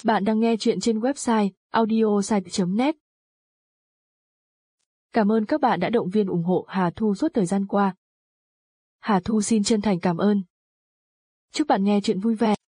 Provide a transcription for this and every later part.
Bạn đang nghe chuyện trên website audiosite.net. Cảm ơn các bạn đã động viên ủng hộ Hà Thu suốt thời gian qua. Hà Thu xin chân thành cảm ơn. Chúc bạn nghe chuyện vui vẻ.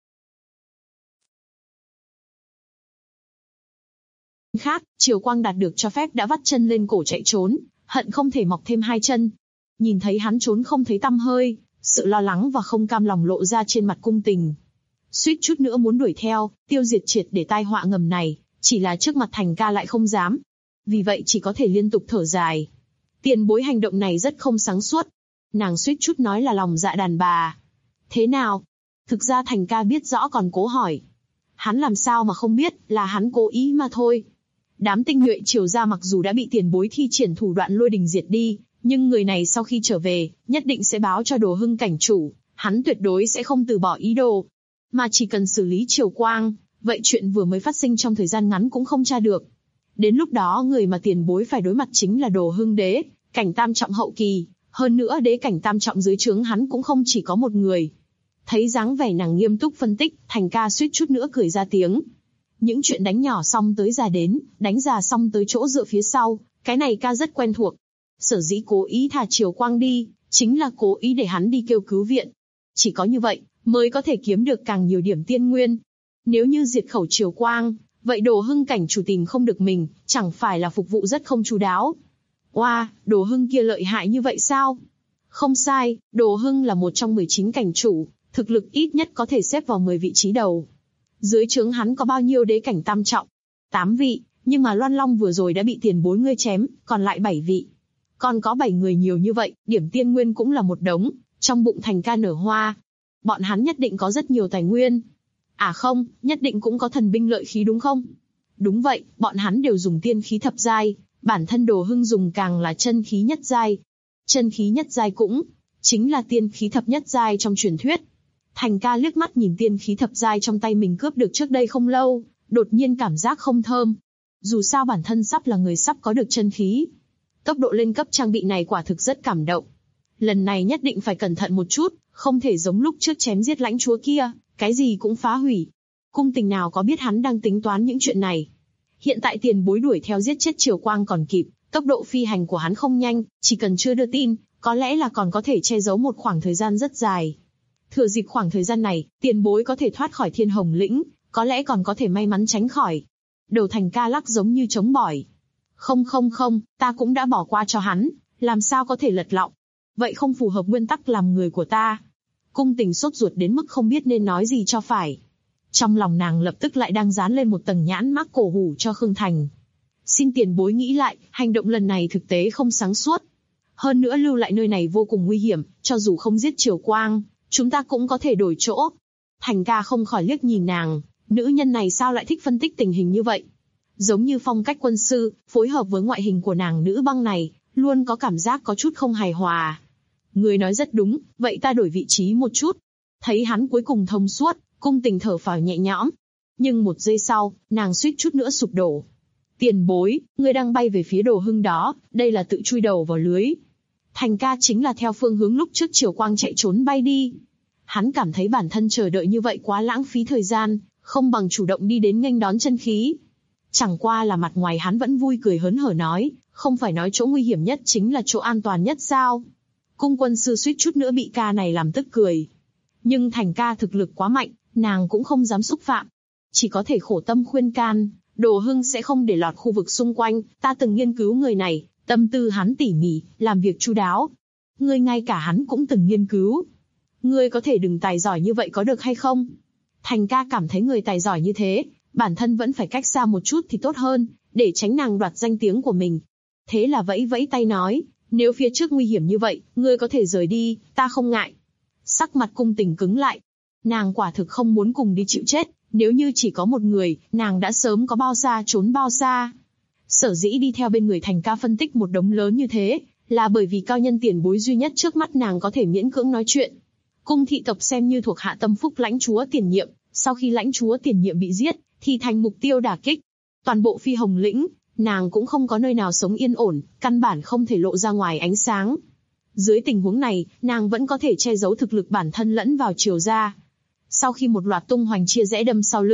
Khác, Triều Quang đạt được cho phép đã vắt chân lên cổ chạy trốn, hận không thể mọc thêm hai chân. Nhìn thấy hắn trốn không thấy tăm hơi, sự lo lắng và không cam lòng lộ ra trên mặt Cung Tình. Suýt chút nữa muốn đuổi theo, tiêu diệt triệt để tai họa ngầm này, chỉ là trước mặt Thành Ca lại không dám. Vì vậy chỉ có thể liên tục thở dài. Tiền bối hành động này rất không sáng suốt. Nàng suýt chút nói là lòng dạ đàn bà. Thế nào? Thực ra Thành Ca biết rõ còn cố hỏi. Hắn làm sao mà không biết, là hắn cố ý mà thôi. Đám tinh nhuệ Triều gia mặc dù đã bị tiền bối thi triển thủ đoạn lôi đình diệt đi, nhưng người này sau khi trở về, nhất định sẽ báo cho Đồ Hưng cảnh chủ, hắn tuyệt đối sẽ không từ bỏ ý đồ. Mà chỉ cần xử lý Triều Quang, vậy chuyện vừa mới phát sinh trong thời gian ngắn cũng không tra được. Đến lúc đó người mà tiền bối phải đối mặt chính là Đồ Hưng đế, cảnh tam trọng hậu kỳ, hơn nữa đế cảnh tam trọng dưới trướng hắn cũng không chỉ có một người. Thấy dáng vẻ nàng nghiêm túc phân tích, Thành Ca suýt chút nữa cười ra tiếng. Những chuyện đánh nhỏ xong tới già đến, đánh già xong tới chỗ dựa phía sau, cái này ca rất quen thuộc. Sở dĩ cố ý thả Triều Quang đi, chính là cố ý để hắn đi kêu cứu viện. Chỉ có như vậy, mới có thể kiếm được càng nhiều điểm tiên nguyên. Nếu như diệt khẩu Triều Quang, vậy Đồ Hưng cảnh chủ tìm không được mình, chẳng phải là phục vụ rất không chu đáo. Oa, Đồ Hưng kia lợi hại như vậy sao? Không sai, Đồ Hưng là một trong 19 cảnh chủ, thực lực ít nhất có thể xếp vào 10 vị trí đầu. Dưới trướng hắn có bao nhiêu đế cảnh tam trọng? 8 vị, nhưng mà Loan Long vừa rồi đã bị tiền bối ngươi chém, còn lại 7 vị. Còn có 7 người nhiều như vậy, điểm tiên nguyên cũng là một đống, trong bụng Thành Ca nở hoa. Bọn hắn nhất định có rất nhiều tài nguyên. À không, nhất định cũng có thần binh lợi khí đúng không? Đúng vậy, bọn hắn đều dùng tiên khí thập giai, bản thân Đồ Hưng dùng càng là chân khí nhất giai. Chân khí nhất giai cũng chính là tiên khí thập nhất giai trong truyền thuyết. Thành Ca liếc mắt nhìn tiên khí thập giai trong tay mình cướp được trước đây không lâu, đột nhiên cảm giác không thơm. Dù sao bản thân sắp là người sắp có được chân khí. Tốc độ lên cấp trang bị này quả thực rất cảm động. Lần này nhất định phải cẩn thận một chút, không thể giống lúc trước chém giết lãnh chúa kia, cái gì cũng phá hủy. Cung Tình nào có biết hắn đang tính toán những chuyện này. Hiện tại tiền bối đuổi theo giết chết Triều Quang còn kịp, tốc độ phi hành của hắn không nhanh, chỉ cần chưa đưa tin, có lẽ là còn có thể che giấu một khoảng thời gian rất dài. Thừa dịp khoảng thời gian này, tiền bối có thể thoát khỏi Thiên Hồng lĩnh, có lẽ còn có thể may mắn tránh khỏi. Đầu Thành Ca lắc giống như trống bỏi. Không, ta cũng đã bỏ qua cho hắn, làm sao có thể lật lọng. Vậy không phù hợp nguyên tắc làm người của ta. Cung Tình sốt ruột đến mức không biết nên nói gì cho phải. Trong lòng nàng lập tức lại đang dán lên một tầng nhãn mác cổ hủ cho Khương Thành. Xin tiền bối nghĩ lại, hành động lần này thực tế không sáng suốt. Hơn nữa lưu lại nơi này vô cùng nguy hiểm, cho dù không giết Triều Quang, chúng ta cũng có thể đổi chỗ. Thành Ca không khỏi liếc nhìn nàng, nữ nhân này sao lại thích phân tích tình hình như vậy. Giống như phong cách quân sư, phối hợp với ngoại hình của nàng nữ băng này, luôn có cảm giác có chút không hài hòa. Người nói rất đúng, vậy ta đổi vị trí một chút. Thấy hắn cuối cùng thông suốt, Cung Tình thở phào nhẹ nhõm. Nhưng một giây sau, nàng suýt chút nữa sụp đổ. Tiền bối, ngươi đang bay về phía Đồ Hưng đó, đây là tự chui đầu vào lưới. Thành Ca chính là theo phương hướng lúc trước Triều Quang chạy trốn bay đi. Hắn cảm thấy bản thân chờ đợi như vậy quá lãng phí thời gian, không bằng chủ động đi đến nghênh đón chân khí. Chẳng qua là mặt ngoài hắn vẫn vui cười hớn hở nói, không phải nói chỗ nguy hiểm nhất chính là chỗ an toàn nhất sao? Cung quân sư suýt chút nữa bị ca này làm tức cười. Nhưng Thành Ca thực lực quá mạnh, nàng cũng không dám xúc phạm. Chỉ có thể khổ tâm khuyên can, Đồ Hưng sẽ không để lọt khu vực xung quanh, ta từng nghiên cứu người này, tâm tư hắn tỉ mỉ, làm việc chu đáo. Ngươi ngay cả hắn cũng từng nghiên cứu. Ngươi có thể đừng tài giỏi như vậy có được hay không? Thành Ca cảm thấy người tài giỏi như thế, bản thân vẫn phải cách xa một chút thì tốt hơn, để tránh nàng đoạt danh tiếng của mình. Thế là vẫy vẫy tay nói, nếu phía trước nguy hiểm như vậy, ngươi có thể rời đi, ta không ngại. Sắc mặt Cung Tình cứng lại. Nàng quả thực không muốn cùng đi chịu chết, nếu như chỉ có một người, nàng đã sớm có bao xa trốn bao xa. Sở dĩ đi theo bên người Thành Ca phân tích một đống lớn như thế, là bởi vì cao nhân tiền bối duy nhất trước mắt nàng có thể miễn cưỡng nói chuyện. Cung thị tộc xem như thuộc hạ tâm phúc lãnh chúa tiền nhiệm, sau khi lãnh chúa tiền nhiệm bị giết, thì thành mục tiêu đả kích. Toàn bộ Phi Hồng lĩnh, nàng cũng không có nơi nào sống yên ổn, căn bản không thể lộ ra ngoài ánh sáng. Dưới tình huống này, nàng vẫn có thể che giấu thực lực bản thân lẫn vào Triều gia. Sau khi một loạt tung hoành chia rẽ đâm sau lưng,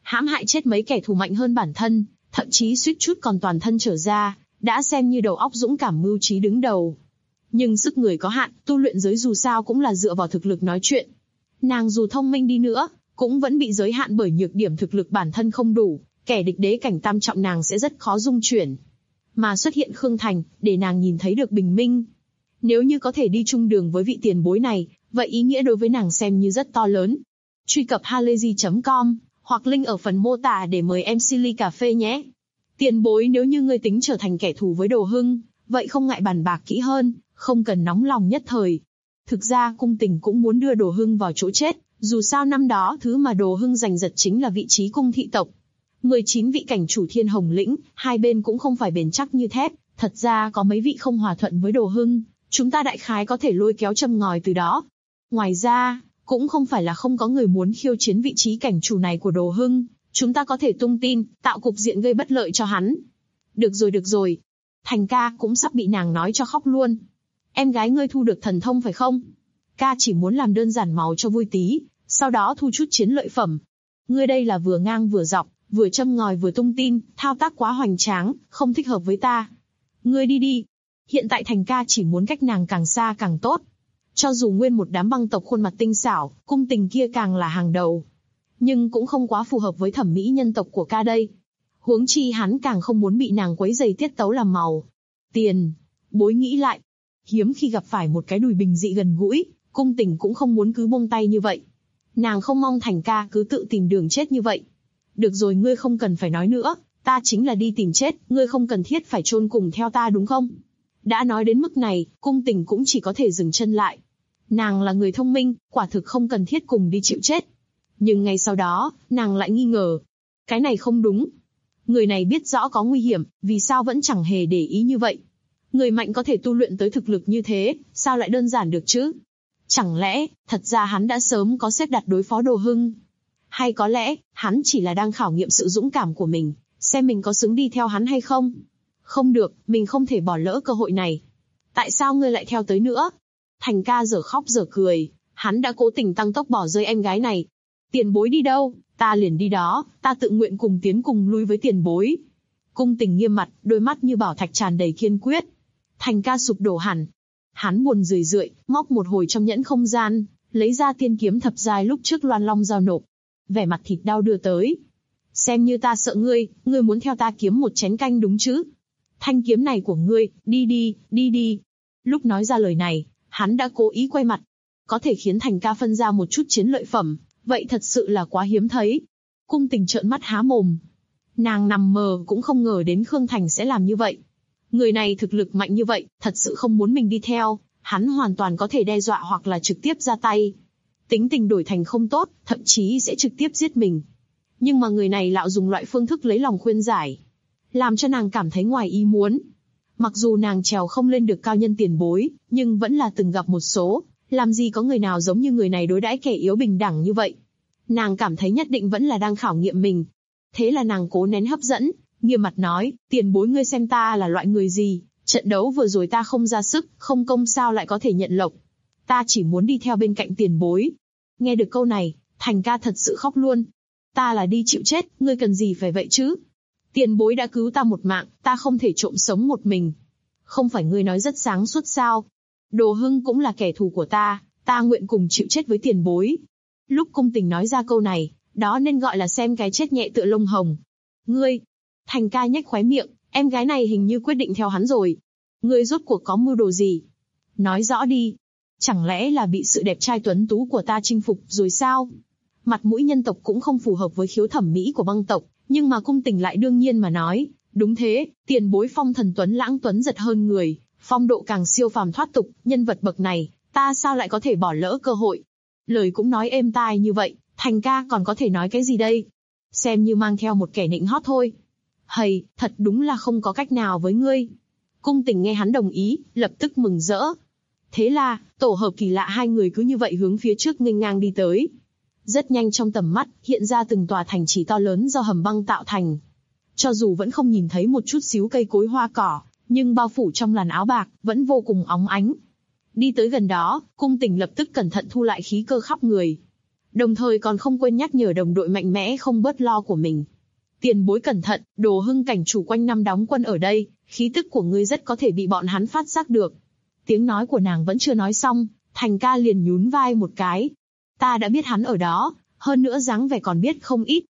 hãm hại chết mấy kẻ thù mạnh hơn bản thân, thậm chí suýt chút còn toàn thân trở ra, đã xem như đầu óc dũng cảm mưu trí đứng đầu. Nhưng sức người có hạn, tu luyện giới dù sao cũng là dựa vào thực lực nói chuyện. Nàng dù thông minh đi nữa, cũng vẫn bị giới hạn bởi nhược điểm thực lực bản thân không đủ, kẻ địch đế cảnh tam trọng nàng sẽ rất khó dung chuyển. Mà xuất hiện Khương Thành, để nàng nhìn thấy được bình minh. Nếu như có thể đi chung đường với vị tiền bối này, vậy ý nghĩa đối với nàng xem như rất to lớn. Truy cập halayzi.com, hoặc link ở phần mô tả để mời em xin ly cà phê nhé. Tiền bối, nếu như ngươi tính trở thành kẻ thù với Đồ Hưng, vậy không ngại bàn bạc kỹ hơn, không cần nóng lòng nhất thời. Thực ra cung tình cũng muốn đưa Đồ Hưng vào chỗ chết, dù sao năm đó thứ mà Đồ Hưng giành giật chính là vị trí cung thị tộc. 19 vị cảnh chủ Thiên Hồng Lĩnh, hai bên cũng không phải bền chắc như thép, thật ra có mấy vị không hòa thuận với Đồ Hưng, chúng ta đại khái có thể lôi kéo châm ngòi từ đó. Ngoài ra, cũng không phải là không có người muốn khiêu chiến vị trí cảnh chủ này của Đồ Hưng, chúng ta có thể tung tin, tạo cục diện gây bất lợi cho hắn. Được rồi. Thành ca cũng sắp bị nàng nói cho khóc luôn. Em gái ngươi thu được thần thông phải không? Ca chỉ muốn làm đơn giản màu cho vui tí, sau đó thu chút chiến lợi phẩm. Ngươi đây là vừa ngang vừa dọc, vừa châm ngòi vừa tung tin, thao tác quá hoành tráng, không thích hợp với ta. Ngươi đi. Hiện tại Thành ca chỉ muốn cách nàng càng xa càng tốt. Cho dù nguyên một đám băng tộc khuôn mặt tinh xảo, cung tình kia càng là hàng đầu. Nhưng cũng không quá phù hợp với thẩm mỹ nhân tộc của ca đây. Huống chi hắn càng không muốn bị nàng quấy rầy tiết tấu làm màu. Tiền bối nghĩ lại. Hiếm khi gặp phải một cái đùi bình dị gần gũi, cung tình cũng không muốn cứ buông tay như vậy. Nàng không mong Thành ca cứ tự tìm đường chết như vậy. Được rồi, ngươi không cần phải nói nữa, ta chính là đi tìm chết, ngươi không cần thiết phải chôn cùng theo ta đúng không? Đã nói đến mức này, cung tình cũng chỉ có thể dừng chân lại. Nàng là người thông minh, quả thực không cần thiết cùng đi chịu chết. Nhưng ngay sau đó, nàng lại nghi ngờ. Cái này không đúng. Người này biết rõ có nguy hiểm, vì sao vẫn chẳng hề để ý như vậy? Người mạnh có thể tu luyện tới thực lực như thế, sao lại đơn giản được chứ? Chẳng lẽ, thật ra hắn đã sớm có xếp đặt đối phó Đồ Hưng? Hay có lẽ, hắn chỉ là đang khảo nghiệm sự dũng cảm của mình, xem mình có xứng đi theo hắn hay không? Không được, mình không thể bỏ lỡ cơ hội này. Tại sao ngươi lại theo tới nữa? Thành ca dở khóc dở cười, hắn đã cố tình tăng tốc bỏ rơi em gái này. Tiền bối đi đâu, ta liền đi đó, ta tự nguyện cùng tiến cùng lui với tiền bối. Cung tình nghiêm mặt, đôi mắt như bảo thạch tràn đầy kiên quyết. Thành ca sụp đổ hẳn. Hắn buồn rười rượi, móc một hồi trong nhẫn không gian, lấy ra tiên kiếm thập giai lúc trước Loan Long giao nộp. Vẻ mặt thịt đau đưa tới. Xem như ta sợ ngươi muốn theo ta kiếm một chén canh đúng chứ? Thanh kiếm này của ngươi, đi. Lúc nói ra lời này, hắn đã cố ý quay mặt. Có thể khiến Thành ca phân ra một chút chiến lợi phẩm, vậy thật sự là quá hiếm thấy. Cung tình trợn mắt há mồm. Nàng nằm mơ cũng không ngờ đến Khương Thành sẽ làm như vậy. Người này thực lực mạnh như vậy, thật sự không muốn mình đi theo, hắn hoàn toàn có thể đe dọa hoặc là trực tiếp ra tay. Tính tình đổi thành không tốt, thậm chí sẽ trực tiếp giết mình. Nhưng mà người này lão dùng loại phương thức lấy lòng khuyên giải, làm cho nàng cảm thấy ngoài ý muốn. Mặc dù nàng trèo không lên được cao nhân tiền bối, nhưng vẫn là từng gặp một số, làm gì có người nào giống như người này đối đãi kẻ yếu bình đẳng như vậy. Nàng cảm thấy nhất định vẫn là đang khảo nghiệm mình. Thế là nàng cố nén hấp dẫn, nghiêm mặt nói, tiền bối ngươi xem ta là loại người gì, trận đấu vừa rồi ta không ra sức, không công sao lại có thể nhận lộc. Ta chỉ muốn đi theo bên cạnh tiền bối. Nghe được câu này, Thành ca thật sự khóc luôn. Ta là đi chịu chết, ngươi cần gì phải vậy chứ? Tiền bối đã cứu ta một mạng, ta không thể trộm sống một mình. Không phải ngươi nói rất sáng suốt sao? Đồ Hưng cũng là kẻ thù của ta nguyện cùng chịu chết với tiền bối. Lúc cung tình nói ra câu này, đó nên gọi là xem cái chết nhẹ tựa lông hồng. Ngươi, Thành ca nhếch khóe miệng, em gái này hình như quyết định theo hắn rồi. Ngươi rốt cuộc có mưu đồ gì? Nói rõ đi. Chẳng lẽ là bị sự đẹp trai tuấn tú của ta chinh phục rồi sao? Mặt mũi nhân tộc cũng không phù hợp với khiếu thẩm mỹ của băng tộc, nhưng mà cung tình lại đương nhiên mà nói, đúng thế, tiền bối phong thần tuấn lãng tuấn giật hơn người, phong độ càng siêu phàm thoát tục, nhân vật bậc này, ta sao lại có thể bỏ lỡ cơ hội? Lời cũng nói êm tai như vậy, Thành ca còn có thể nói cái gì đây? Xem như mang theo một kẻ nịnh hót thôi. Hầy, thật đúng là không có cách nào với ngươi. Cung tình nghe hắn đồng ý, lập tức mừng rỡ. Thế là, tổ hợp kỳ lạ hai người cứ như vậy hướng phía trước nghênh ngang đi tới. Rất nhanh trong tầm mắt, hiện ra từng tòa thành trì to lớn do hầm băng tạo thành. Cho dù vẫn không nhìn thấy một chút xíu cây cối hoa cỏ, nhưng bao phủ trong làn áo bạc, vẫn vô cùng óng ánh. Đi tới gần đó, cung tình lập tức cẩn thận thu lại khí cơ khắp người. Đồng thời còn không quên nhắc nhở đồng đội mạnh mẽ không bớt lo của mình. Tiền bối cẩn thận, Đồ Hưng cảnh chủ quanh năm đóng quân ở đây, khí tức của ngươi rất có thể bị bọn hắn phát giác được. Tiếng nói của nàng vẫn chưa nói xong, Thành ca liền nhún vai một cái. Ta đã biết hắn ở đó, hơn nữa dáng vẻ còn biết không ít.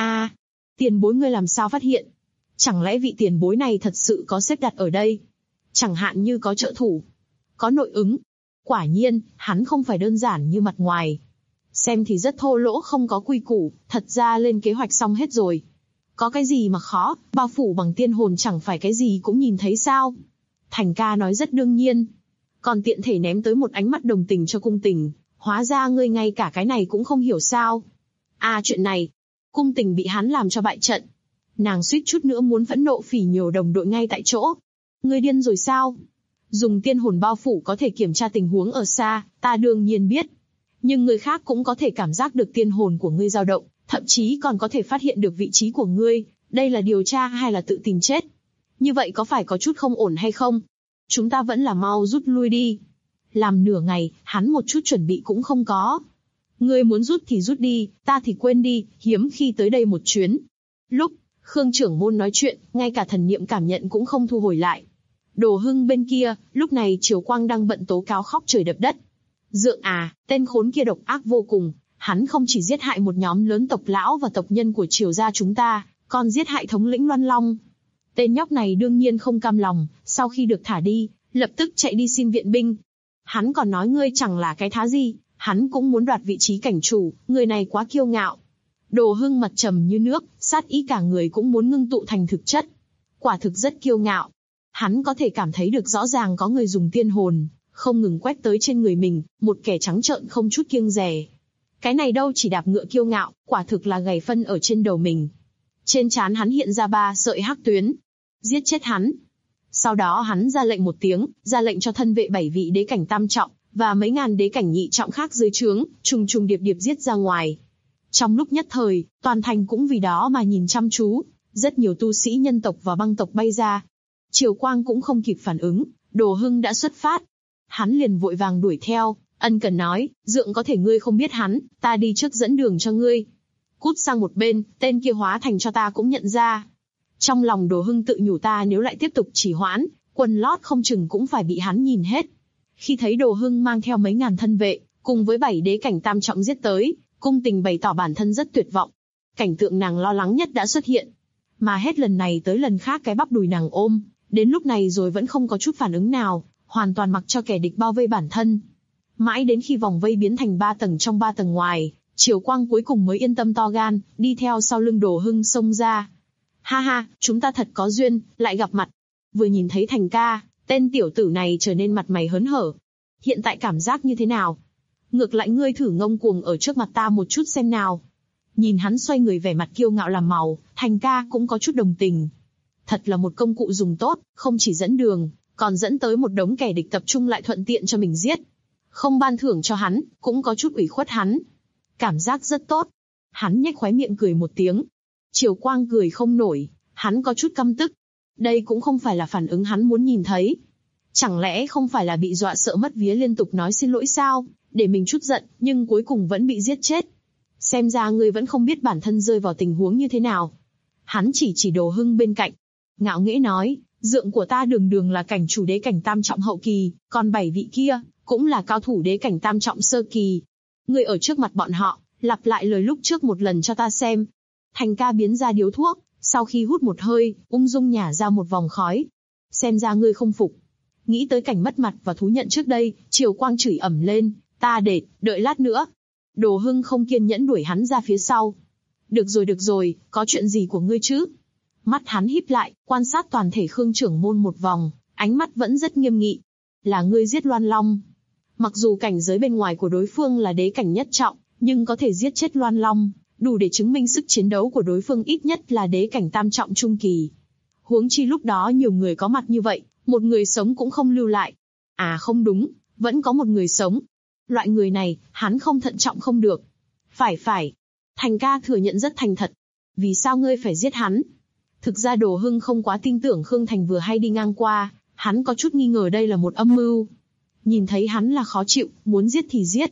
Tiền bối ngươi làm sao phát hiện? Chẳng lẽ vị tiền bối này thật sự có xếp đặt ở đây? Chẳng hạn như có trợ thủ, có nội ứng. Quả nhiên, hắn không phải đơn giản như mặt ngoài. Xem thì rất thô lỗ không có quy củ, thật ra lên kế hoạch xong hết rồi. Có cái gì mà khó, bao phủ bằng tiên hồn chẳng phải cái gì cũng nhìn thấy sao? Thành ca nói rất đương nhiên. Còn tiện thể ném tới một ánh mắt đồng tình cho cung tình. Hóa ra ngươi ngay cả cái này cũng không hiểu sao? Chuyện này, cung tình bị hắn làm cho bại trận. Nàng suýt chút nữa muốn phẫn nộ phỉ nhổ đồng đội ngay tại chỗ. Ngươi điên rồi sao? Dùng tiên hồn bao phủ có thể kiểm tra tình huống ở xa, ta đương nhiên biết. Nhưng người khác cũng có thể cảm giác được tiên hồn của ngươi dao động, thậm chí còn có thể phát hiện được vị trí của ngươi. Đây là điều tra hay là tự tìm chết? Như vậy có phải có chút không ổn hay không? Chúng ta vẫn là mau rút lui đi. Làm nửa ngày, hắn một chút chuẩn bị cũng không có. Ngươi muốn rút thì rút đi, ta thì quên đi, hiếm khi tới đây một chuyến. Lúc Khương trưởng môn nói chuyện, ngay cả thần niệm cảm nhận cũng không thu hồi lại. Đồ Hưng bên kia, lúc này Triều Quang đang bận tố cáo khóc trời đập đất. Dượng tên khốn kia độc ác vô cùng, hắn không chỉ giết hại một nhóm lớn tộc lão và tộc nhân của Triều gia chúng ta, còn giết hại thống lĩnh Loan Long. Tên nhóc này đương nhiên không cam lòng, sau khi được thả đi, lập tức chạy đi xin viện binh. Hắn còn nói ngươi chẳng là cái thá gì, hắn cũng muốn đoạt vị trí cảnh chủ, người này quá kiêu ngạo. Đồ Hưng mặt trầm như nước, sát ý cả người cũng muốn ngưng tụ thành thực chất. Quả thực rất kiêu ngạo. Hắn có thể cảm thấy được rõ ràng có người dùng tiên hồn, không ngừng quét tới trên người mình, một kẻ trắng trợn không chút kiêng dè. Cái này đâu chỉ đạp ngựa kiêu ngạo, quả thực là gảy phân ở trên đầu mình. Trên trán hắn hiện ra 3 sợi hắc tuyến. Giết chết hắn. Sau đó hắn ra lệnh một tiếng, ra lệnh cho thân vệ 7 vị đế cảnh tam trọng, và mấy ngàn đế cảnh nhị trọng khác dưới trướng, trùng trùng điệp điệp giết ra ngoài. Trong lúc nhất thời, toàn thành cũng vì đó mà nhìn chăm chú, rất nhiều tu sĩ nhân tộc và băng tộc bay ra. Triều Quang cũng không kịp phản ứng, Đồ Hưng đã xuất phát. Hắn liền vội vàng đuổi theo, ân cần nói, dượng có thể ngươi không biết hắn, ta đi trước dẫn đường cho ngươi. Cút sang một bên, tên kia hóa thành cho ta cũng nhận ra. Trong lòng Đồ Hưng tự nhủ ta nếu lại tiếp tục trì hoãn, quần lót không chừng cũng phải bị hắn nhìn hết. Khi thấy Đồ Hưng mang theo mấy ngàn thân vệ, cùng với 7 đế cảnh tam trọng giết tới, cung tình bày tỏ bản thân rất tuyệt vọng. Cảnh tượng nàng lo lắng nhất đã xuất hiện. Mà hết lần này tới lần khác cái bắp đùi nàng ôm, đến lúc này rồi vẫn không có chút phản ứng nào, hoàn toàn mặc cho kẻ địch bao vây bản thân. Mãi đến khi vòng vây biến thành 3 tầng trong 3 tầng ngoài, Triều Quang cuối cùng mới yên tâm to gan, đi theo sau lưng Đồ Hưng xông ra. Ha ha, chúng ta thật có duyên, lại gặp mặt. Vừa nhìn thấy Thành ca, tên tiểu tử này trở nên mặt mày hớn hở. Hiện tại cảm giác như thế nào? Ngược lại ngươi thử ngông cuồng ở trước mặt ta một chút xem nào. Nhìn hắn xoay người vẻ mặt kiêu ngạo làm màu, Thành ca cũng có chút đồng tình. Thật là một công cụ dùng tốt, không chỉ dẫn đường, còn dẫn tới một đống kẻ địch tập trung lại thuận tiện cho mình giết. Không ban thưởng cho hắn, cũng có chút ủy khuất hắn. Cảm giác rất tốt. Hắn nhếch khóe miệng cười một tiếng. Triều Quang cười không nổi, hắn có chút căm tức. Đây cũng không phải là phản ứng hắn muốn nhìn thấy. Chẳng lẽ không phải là bị dọa sợ mất vía liên tục nói xin lỗi sao, để mình chút giận, nhưng cuối cùng vẫn bị giết chết. Xem ra ngươi vẫn không biết bản thân rơi vào tình huống như thế nào. Hắn chỉ Đồ Hưng bên cạnh. Ngạo nghễ nói, dượng của ta đường đường là cảnh chủ đế cảnh tam trọng hậu kỳ, còn 7 vị kia, cũng là cao thủ đế cảnh tam trọng sơ kỳ. Ngươi ở trước mặt bọn họ, lặp lại lời lúc trước một lần cho ta xem. Thành ca biến ra điếu thuốc, sau khi hút một hơi, ung dung nhả ra một vòng khói. Xem ra ngươi không phục. Nghĩ tới cảnh mất mặt và thú nhận trước đây, Triều Quang chửi ẩm lên, ta đợi lát nữa. Đồ Hưng không kiên nhẫn đuổi hắn ra phía sau. Được rồi, có chuyện gì của ngươi chứ? Mắt hắn híp lại, quan sát toàn thể Khương trưởng môn một vòng, ánh mắt vẫn rất nghiêm nghị. Là ngươi giết Loan Long. Mặc dù cảnh giới bên ngoài của đối phương là đế cảnh nhất trọng, nhưng có thể giết chết Loan Long, đủ để chứng minh sức chiến đấu của đối phương ít nhất là đế cảnh tam trọng trung kỳ. Huống chi lúc đó nhiều người có mặt như vậy, một người sống cũng không lưu lại. Không đúng, vẫn có một người sống. Loại người này, hắn không thận trọng không được. Phải. Thành ca thừa nhận rất thành thật. Vì sao ngươi phải giết hắn? Thực ra Đồ Hưng không quá tin tưởng Khương Thành vừa hay đi ngang qua, hắn có chút nghi ngờ đây là một âm mưu. Nhìn thấy hắn là khó chịu, muốn giết thì giết.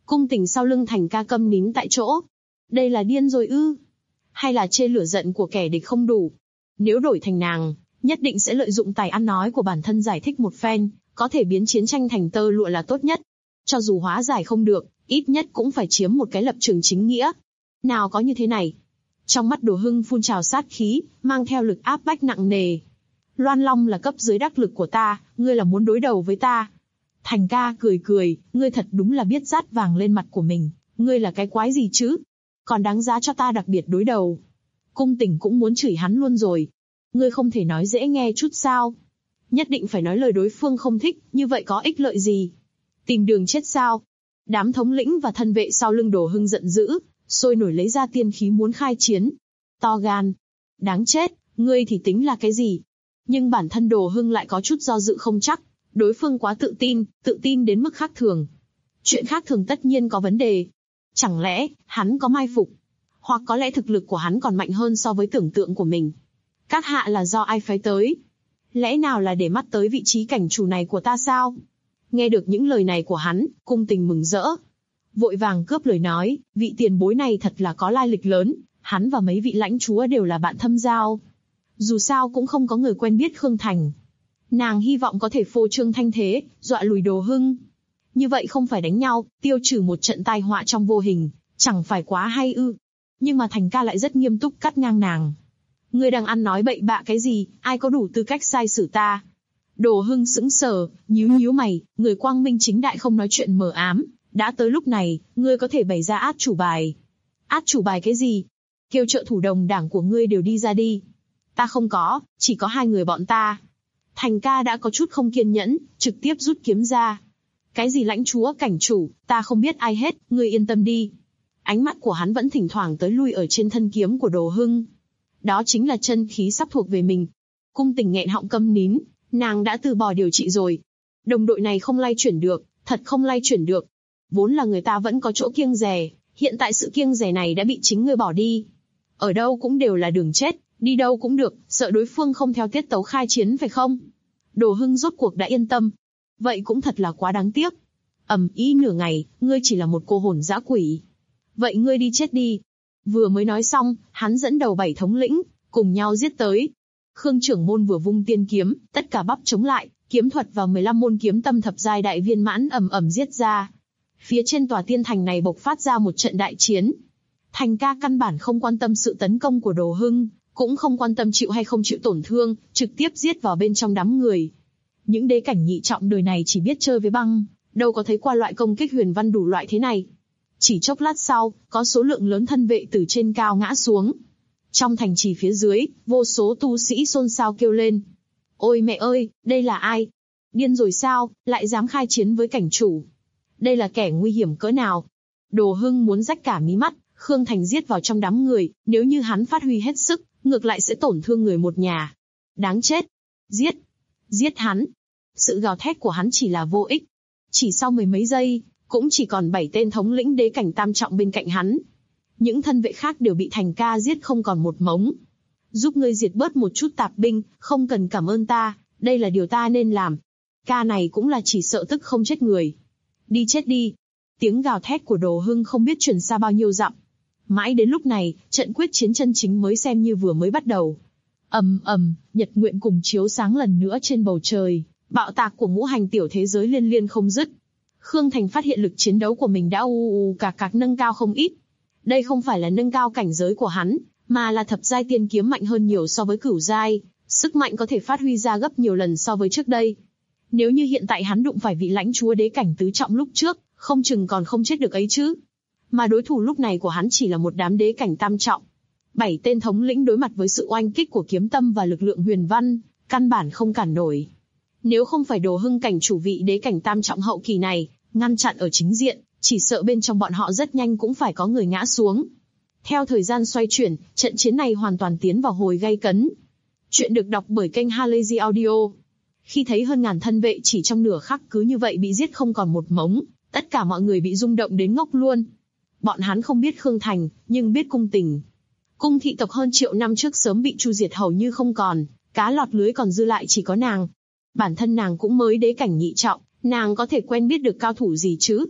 Cung Tình sau lưng Thành Ca câm nín tại chỗ. Đây là điên rồi ư? Hay là chê lửa giận của kẻ địch không đủ? Nếu đổi thành nàng, nhất định sẽ lợi dụng tài ăn nói của bản thân giải thích một phen, có thể biến chiến tranh thành tơ lụa là tốt nhất. Cho dù hóa giải không được, ít nhất cũng phải chiếm một cái lập trường chính nghĩa. Nào có như thế này. Trong mắt Đồ Hưng phun trào sát khí, mang theo lực áp bách nặng nề. Loan Long là cấp dưới đắc lực của ta, ngươi là muốn đối đầu với ta. Thành Ca cười cười, ngươi thật đúng là biết dát vàng lên mặt của mình, ngươi là cái quái gì chứ? Còn đáng giá cho ta đặc biệt đối đầu. Cung Tình cũng muốn chửi hắn luôn rồi. Ngươi không thể nói dễ nghe chút sao? Nhất định phải nói lời đối phương không thích, như vậy có ích lợi gì? Tìm đường chết sao? Đám thống lĩnh và thân vệ sau lưng Đồ Hưng giận dữ, sôi nổi lấy ra tiên khí muốn khai chiến. To gan. Đáng chết, ngươi thì tính là cái gì? Nhưng bản thân Đồ Hưng lại có chút do dự không chắc. Đối phương quá tự tin đến mức khác thường. Chuyện khác thường tất nhiên có vấn đề. Chẳng lẽ, hắn có mai phục? Hoặc có lẽ thực lực của hắn còn mạnh hơn so với tưởng tượng của mình. Các hạ là do ai phái tới? Lẽ nào là để mắt tới vị trí cảnh chủ này của ta sao? Nghe được những lời này của hắn, Cung Tình mừng rỡ. Vội vàng cướp lời nói, vị tiền bối này thật là có lai lịch lớn, hắn và mấy vị lãnh chúa đều là bạn thâm giao. Dù sao cũng không có người quen biết Khương Thành. Nàng hy vọng có thể phô trương thanh thế, dọa lùi Đồ Hưng. Như vậy không phải đánh nhau, tiêu trừ một trận tai họa trong vô hình, chẳng phải quá hay ư? Nhưng mà Thành Ca lại rất nghiêm túc cắt ngang nàng. Ngươi đang ăn nói bậy bạ cái gì, ai có đủ tư cách sai xử ta? Đồ Hưng sững sờ, nhíu mày, người quang minh chính đại không nói chuyện mờ ám. Đã tới lúc này, ngươi có thể bày ra át chủ bài. Át chủ bài cái gì? Kêu trợ thủ đồng đảng của ngươi đều đi ra đi. Ta không có, chỉ có 2 người bọn ta. Thành Ca đã có chút không kiên nhẫn, trực tiếp rút kiếm ra. Cái gì lãnh chúa cảnh chủ, ta không biết ai hết, ngươi yên tâm đi. Ánh mắt của hắn vẫn thỉnh thoảng tới lui ở trên thân kiếm của Đồ Hưng. Đó chính là chân khí sắp thuộc về mình. Cung Tình nghẹn họng câm nín, nàng đã từ bỏ điều trị rồi. Đồng đội này không lay chuyển được, thật không lay chuyển được. Vốn là người ta vẫn có chỗ kiêng dè, hiện tại sự kiêng dè này đã bị chính ngươi bỏ đi. Ở đâu cũng đều là đường chết, đi đâu cũng được, sợ đối phương không theo tiết tấu khai chiến phải không? Đồ Hưng rốt cuộc đã yên tâm. Vậy cũng thật là quá đáng tiếc. Ầm ĩ nửa ngày, ngươi chỉ là một cô hồn dã quỷ. Vậy ngươi đi chết đi. Vừa mới nói xong, hắn dẫn đầu 7 thống lĩnh, cùng nhau giết tới. Khương trưởng môn vừa vung tiên kiếm, tất cả bắp chống lại, kiếm thuật và 15 môn kiếm tâm thập giai đại viên mãn ầm giết ra. Phía trên tòa tiên thành này bộc phát ra một trận đại chiến. Thành Ca căn bản không quan tâm sự tấn công của Đồ Hưng, cũng không quan tâm chịu hay không chịu tổn thương, trực tiếp giết vào bên trong đám người. Những đế cảnh nhị trọng đời này chỉ biết chơi với băng, đâu có thấy qua loại công kích huyền văn đủ loại thế này. Chỉ chốc lát sau, có số lượng lớn thân vệ từ trên cao ngã xuống. Trong thành trì phía dưới, vô số tu sĩ xôn xao kêu lên. Ôi mẹ ơi, đây là ai? Điên rồi sao, lại dám khai chiến với cảnh chủ? Đây là kẻ nguy hiểm cỡ nào? Đồ Hưng muốn rách cả mí mắt, Khương Thành giết vào trong đám người, nếu như hắn phát huy hết sức, ngược lại sẽ tổn thương người một nhà. Đáng chết! Giết hắn! Sự gào thét của hắn chỉ là vô ích. Chỉ sau 10 mấy giây, cũng chỉ còn 7 tên thống lĩnh đế cảnh tam trọng bên cạnh hắn. Những thân vệ khác đều bị Thành Ca giết không còn một mống. Giúp ngươi diệt bớt một chút tạp binh, không cần cảm ơn ta, đây là điều ta nên làm. Ca này cũng là chỉ sợ tức không chết người. Đi chết đi! Tiếng gào thét của Đồ Hưng không biết truyền xa bao nhiêu dặm. Mãi đến lúc này, trận quyết chiến chân chính mới xem như vừa mới bắt đầu. Nhật nguyện cùng chiếu sáng lần nữa trên bầu trời, bạo tạc của ngũ hành tiểu thế giới liên liên không dứt. Khương Thành phát hiện lực chiến đấu của mình đã cạc nâng cao không ít. Đây không phải là nâng cao cảnh giới của hắn, mà là thập giai tiên kiếm mạnh hơn nhiều so với cửu giai, sức mạnh có thể phát huy ra gấp nhiều lần so với trước đây. Nếu như hiện tại hắn đụng phải vị lãnh chúa đế cảnh tứ trọng lúc trước, không chừng còn không chết được ấy chứ. Mà đối thủ lúc này của hắn chỉ là một đám đế cảnh tam trọng. 7 tên thống lĩnh đối mặt với sự oanh kích của kiếm tâm và lực lượng huyền văn, căn bản không cản nổi. Nếu không phải Đồ Hưng cảnh chủ vị đế cảnh tam trọng hậu kỳ này, ngăn chặn ở chính diện, chỉ sợ bên trong bọn họ rất nhanh cũng phải có người ngã xuống. Theo thời gian xoay chuyển, trận chiến này hoàn toàn tiến vào hồi gay cấn. Chuyện được đọc bởi kênh Halazy Audio. Khi thấy hơn ngàn thân vệ chỉ trong nửa khắc cứ như vậy bị giết không còn một mống, tất cả mọi người bị rung động đến ngốc luôn. Bọn hắn không biết Khương Thành, nhưng biết Cung Tình. Cung thị tộc hơn triệu năm trước sớm bị tru diệt hầu như không còn, cá lọt lưới còn dư lại chỉ có nàng. Bản thân nàng cũng mới đế cảnh nhị trọng, nàng có thể quen biết được cao thủ gì chứ?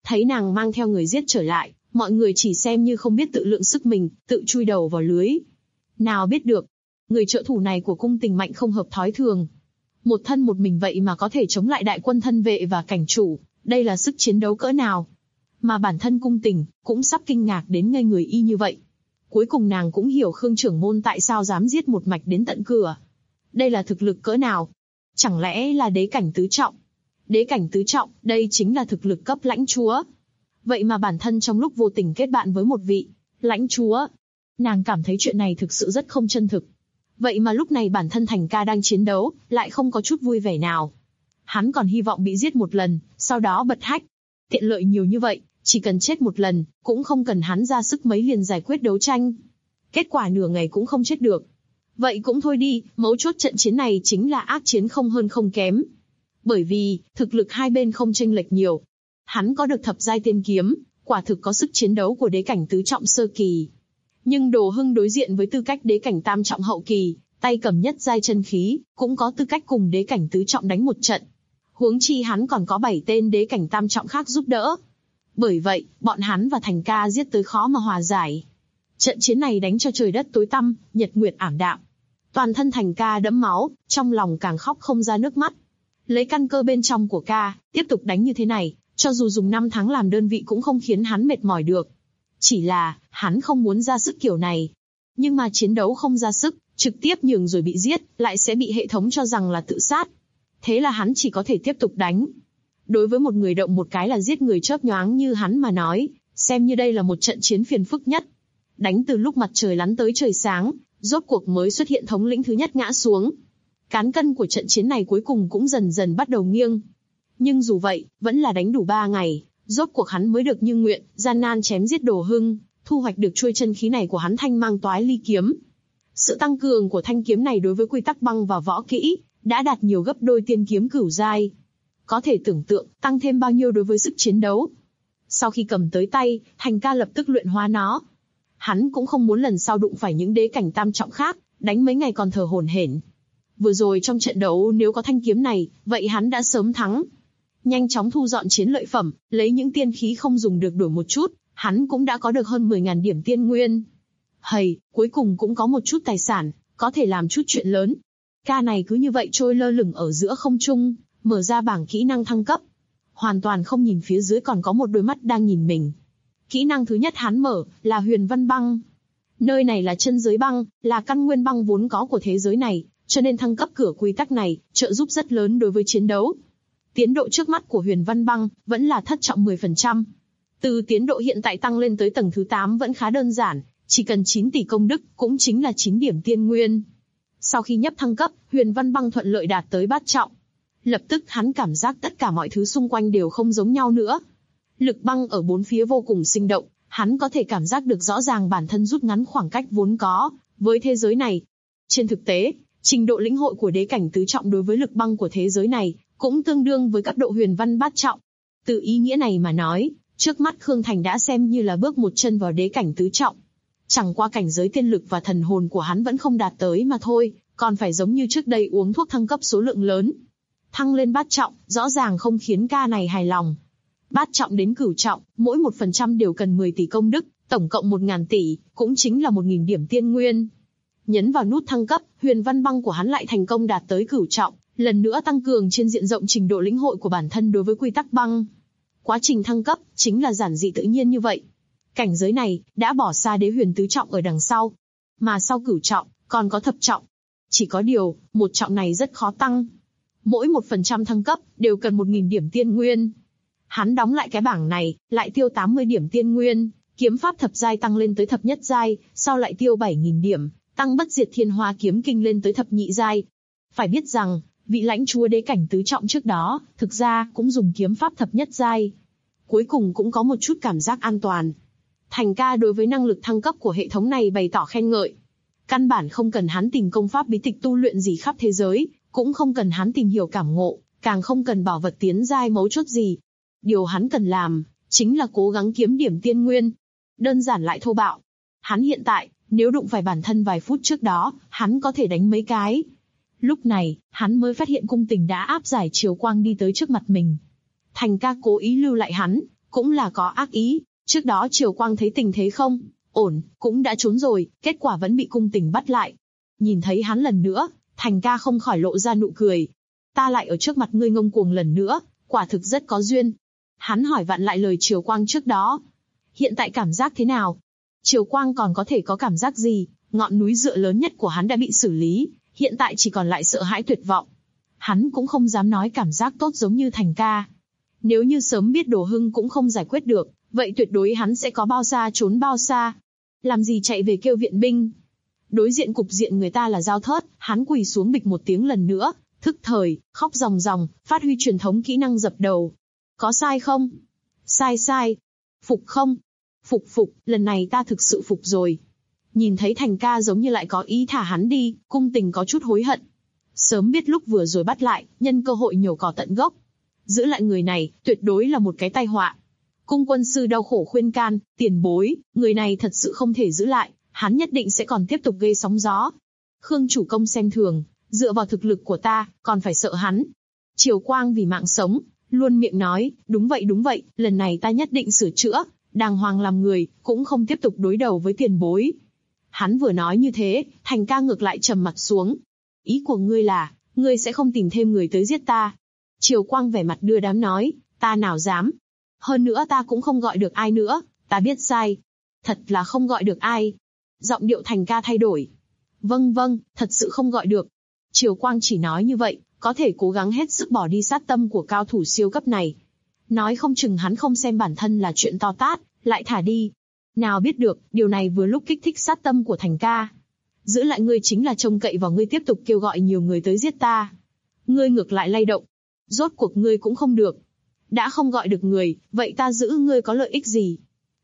Thấy nàng mang theo người giết trở lại, mọi người chỉ xem như không biết tự lượng sức mình, tự chui đầu vào lưới. Nào biết được, người trợ thủ này của cung tình mạnh không hợp thói thường. Một thân một mình vậy mà có thể chống lại đại quân thân vệ và cảnh chủ, đây là sức chiến đấu cỡ nào. Mà bản thân cung tình, cũng sắp kinh ngạc đến ngây người y như vậy. Cuối cùng nàng cũng hiểu Khương trưởng môn tại sao dám giết một mạch đến tận cửa. Đây là thực lực cỡ nào? Chẳng lẽ là đế cảnh tứ trọng? Đế cảnh tứ trọng, đây chính là thực lực cấp lãnh chúa. Vậy mà bản thân trong lúc vô tình kết bạn với một vị lãnh chúa. Nàng cảm thấy chuyện này thực sự rất không chân thực. Vậy mà lúc này bản thân Thành ca đang chiến đấu, lại không có chút vui vẻ nào. Hắn còn hy vọng bị giết một lần, sau đó bật hách. Tiện lợi nhiều như vậy, chỉ cần chết một lần, cũng không cần hắn ra sức mấy liền giải quyết đấu tranh. Kết quả nửa ngày cũng không chết được. Vậy cũng thôi đi, mấu chốt trận chiến này chính là ác chiến không hơn không kém. Bởi vì, thực lực hai bên không chênh lệch nhiều. Hắn có được thập giai tiên kiếm, quả thực có sức chiến đấu của đế cảnh tứ trọng sơ kỳ. Nhưng Đồ Hưng đối diện với tư cách đế cảnh tam trọng hậu kỳ, tay cầm nhất giai chân khí, cũng có tư cách cùng đế cảnh tứ trọng đánh một trận. Huống chi hắn còn có 7 tên đế cảnh tam trọng khác giúp đỡ. Bởi vậy, bọn hắn và Thành ca giết tới khó mà hòa giải. Trận chiến này đánh cho trời đất tối tăm, nhật nguyệt ảm đạm. Toàn thân Thành ca đẫm máu, trong lòng càng khóc không ra nước mắt. Lấy căn cơ bên trong của ca, tiếp tục đánh như thế này, cho dù dùng 5 tháng làm đơn vị cũng không khiến hắn mệt mỏi được. Chỉ là, hắn không muốn ra sức kiểu này. Nhưng mà chiến đấu không ra sức, trực tiếp nhường rồi bị giết, lại sẽ bị hệ thống cho rằng là tự sát. Thế là hắn chỉ có thể tiếp tục đánh. Đối với một người động một cái là giết người chớp nhoáng như hắn mà nói, xem như đây là một trận chiến phiền phức nhất. Đánh từ lúc mặt trời lặn tới trời sáng, rốt cuộc mới xuất hiện thống lĩnh thứ nhất ngã xuống. Cán cân của trận chiến này cuối cùng cũng dần dần bắt đầu nghiêng. Nhưng dù vậy, vẫn là đánh đủ 3 ngày, rốt cuộc hắn mới được như nguyện, gian nan chém giết Đồ Hưng, thu hoạch được chuôi chân khí này của hắn Thanh Mang Toái Ly kiếm. Sự tăng cường của thanh kiếm này đối với quy tắc băng và võ kỹ, đã đạt nhiều gấp đôi tiên kiếm cửu giai. Có thể tưởng tượng, tăng thêm bao nhiêu đối với sức chiến đấu. Sau khi cầm tới tay, Thành ca lập tức luyện hóa nó. Hắn cũng không muốn lần sau đụng phải những đế cảnh tam trọng khác, đánh mấy ngày còn thở hổn hển. Vừa rồi trong trận đấu nếu có thanh kiếm này, vậy hắn đã sớm thắng. Nhanh chóng thu dọn chiến lợi phẩm, lấy những tiên khí không dùng được đổi một chút, hắn cũng đã có được hơn 10.000 điểm tiên nguyên. Hầy, cuối cùng cũng có một chút tài sản, có thể làm chút chuyện lớn. Ca này cứ như vậy trôi lơ lửng ở giữa không trung, mở ra bảng kỹ năng thăng cấp. Hoàn toàn không nhìn phía dưới còn có một đôi mắt đang nhìn mình. Kỹ năng thứ nhất hắn mở, là Huyền Văn Băng. Nơi này là chân giới băng, là căn nguyên băng vốn có của thế giới này, cho nên thăng cấp cửa quy tắc này, trợ giúp rất lớn đối với chiến đấu. Tiến độ trước mắt của Huyền Văn Băng, vẫn là thất trọng 10%. Từ tiến độ hiện tại tăng lên tới tầng thứ 8 vẫn khá đơn giản, chỉ cần 9 tỷ công đức, cũng chính là 9 điểm tiên nguyên. Sau khi nhấp thăng cấp, Huyền Văn Băng thuận lợi đạt tới bát trọng. Lập tức hắn cảm giác tất cả mọi thứ xung quanh đều không giống nhau nữa. Lực băng ở bốn phía vô cùng sinh động, hắn có thể cảm giác được rõ ràng bản thân rút ngắn khoảng cách vốn có với thế giới này. Trên thực tế, trình độ lĩnh hội của đế cảnh tứ trọng đối với lực băng của thế giới này cũng tương đương với cấp độ Huyền Văn bát trọng. Từ ý nghĩa này mà nói, trước mắt Khương Thành đã xem như là bước một chân vào đế cảnh tứ trọng. Chẳng qua cảnh giới tiên lực và thần hồn của hắn vẫn không đạt tới mà thôi, còn phải giống như trước đây uống thuốc thăng cấp số lượng lớn. Thăng lên bát trọng, rõ ràng không khiến ca này hài lòng. Bát trọng đến cửu trọng, mỗi 1% đều cần 10 tỷ công đức, tổng cộng 1.000 tỷ, cũng chính là 1.000 điểm tiên nguyên. Nhấn vào nút thăng cấp, Huyền Văn Băng của hắn lại thành công đạt tới cửu trọng, lần nữa tăng cường trên diện rộng trình độ lĩnh hội của bản thân đối với quy tắc băng. Quá trình thăng cấp, chính là giản dị tự nhiên như vậy. Cảnh giới này, đã bỏ xa đế huyền tứ trọng ở đằng sau. Mà sau cửu trọng, còn có thập trọng. Chỉ có điều, một trọng này rất khó tăng. Mỗi 1% thăng cấp, đều cần 1.000 điểm tiên nguyên. Hắn đóng lại cái bảng này, lại tiêu 80 điểm tiên nguyên, kiếm pháp thập giai tăng lên tới thập nhất giai, sau lại tiêu 7.000 điểm, tăng bất diệt thiên hoa kiếm kinh lên tới thập nhị giai. Phải biết rằng, vị lãnh chúa đế cảnh tứ trọng trước đó, thực ra cũng dùng kiếm pháp thập nhất giai. Cuối cùng cũng có một chút cảm giác an toàn. Thành ca đối với năng lực thăng cấp của hệ thống này bày tỏ khen ngợi. Căn bản không cần hắn tìm công pháp bí tịch tu luyện gì khắp thế giới, cũng không cần hắn tìm hiểu cảm ngộ, càng không cần bảo vật tiến giai mấu chốt gì. Điều hắn cần làm, chính là cố gắng kiếm điểm tiên nguyên. Đơn giản lại thô bạo. Hắn hiện tại, nếu đụng phải bản thân vài phút trước đó, hắn có thể đánh mấy cái. Lúc này, hắn mới phát hiện cung tình đã áp giải chiều quang đi tới trước mặt mình. Thành ca cố ý lưu lại hắn, cũng là có ác ý. Trước đó Triều Quang thấy tình thế không ổn, cũng đã trốn rồi, kết quả vẫn bị cung tình bắt lại. Nhìn thấy hắn lần nữa, Thành ca không khỏi lộ ra nụ cười. Ta lại ở trước mặt ngươi ngông cuồng lần nữa, quả thực rất có duyên. Hắn hỏi vặn lại lời Triều Quang trước đó. Hiện tại cảm giác thế nào? Triều Quang còn có thể có cảm giác gì? Ngọn núi dựa lớn nhất của hắn đã bị xử lý, hiện tại chỉ còn lại sợ hãi tuyệt vọng. Hắn cũng không dám nói cảm giác tốt giống như Thành ca. Nếu như sớm biết Đồ Hưng cũng không giải quyết được, vậy tuyệt đối hắn sẽ có bao xa trốn bao xa. Làm gì chạy về kêu viện binh. Đối diện cục diện người ta là Dao Thớt, hắn quỳ xuống bịch một tiếng lần nữa, thức thời, khóc ròng ròng, phát huy truyền thống kỹ năng dập đầu. Có sai không? Sai. Phục không? Phục, lần này ta thực sự phục rồi. Nhìn thấy Thành ca giống như lại có ý thả hắn đi, cung tình có chút hối hận. Sớm biết lúc vừa rồi bắt lại, nhân cơ hội nhổ cỏ tận gốc. Giữ lại người này, tuyệt đối là một cái tai họa. Cung quân sư đau khổ khuyên can, tiền bối, người này thật sự không thể giữ lại, hắn nhất định sẽ còn tiếp tục gây sóng gió. Khương chủ công xem thường, dựa vào thực lực của ta, còn phải sợ hắn. Triều Quang vì mạng sống, luôn miệng nói, đúng vậy, lần này ta nhất định sửa chữa, đàng hoàng làm người, cũng không tiếp tục đối đầu với tiền bối. Hắn vừa nói như thế, Thành ca ngược lại trầm mặt xuống. Ý của ngươi là, ngươi sẽ không tìm thêm người tới giết ta. Triều Quang vẻ mặt đưa đám nói, ta nào dám. Hơn nữa ta cũng không gọi được ai nữa, ta biết sai. Thật là không gọi được ai. Giọng điệu Thành ca thay đổi. Vâng, thật sự không gọi được. Triều Quang chỉ nói như vậy, có thể cố gắng hết sức bỏ đi sát tâm của cao thủ siêu cấp này. Nói không chừng hắn không xem bản thân là chuyện to tát, lại thả đi. Nào biết được, điều này vừa lúc kích thích sát tâm của Thành ca. Giữ lại ngươi chính là trông cậy vào ngươi tiếp tục kêu gọi nhiều người tới giết ta. Ngươi ngược lại lay động. Rốt cuộc ngươi cũng không được. Đã không gọi được người, vậy ta giữ ngươi có lợi ích gì?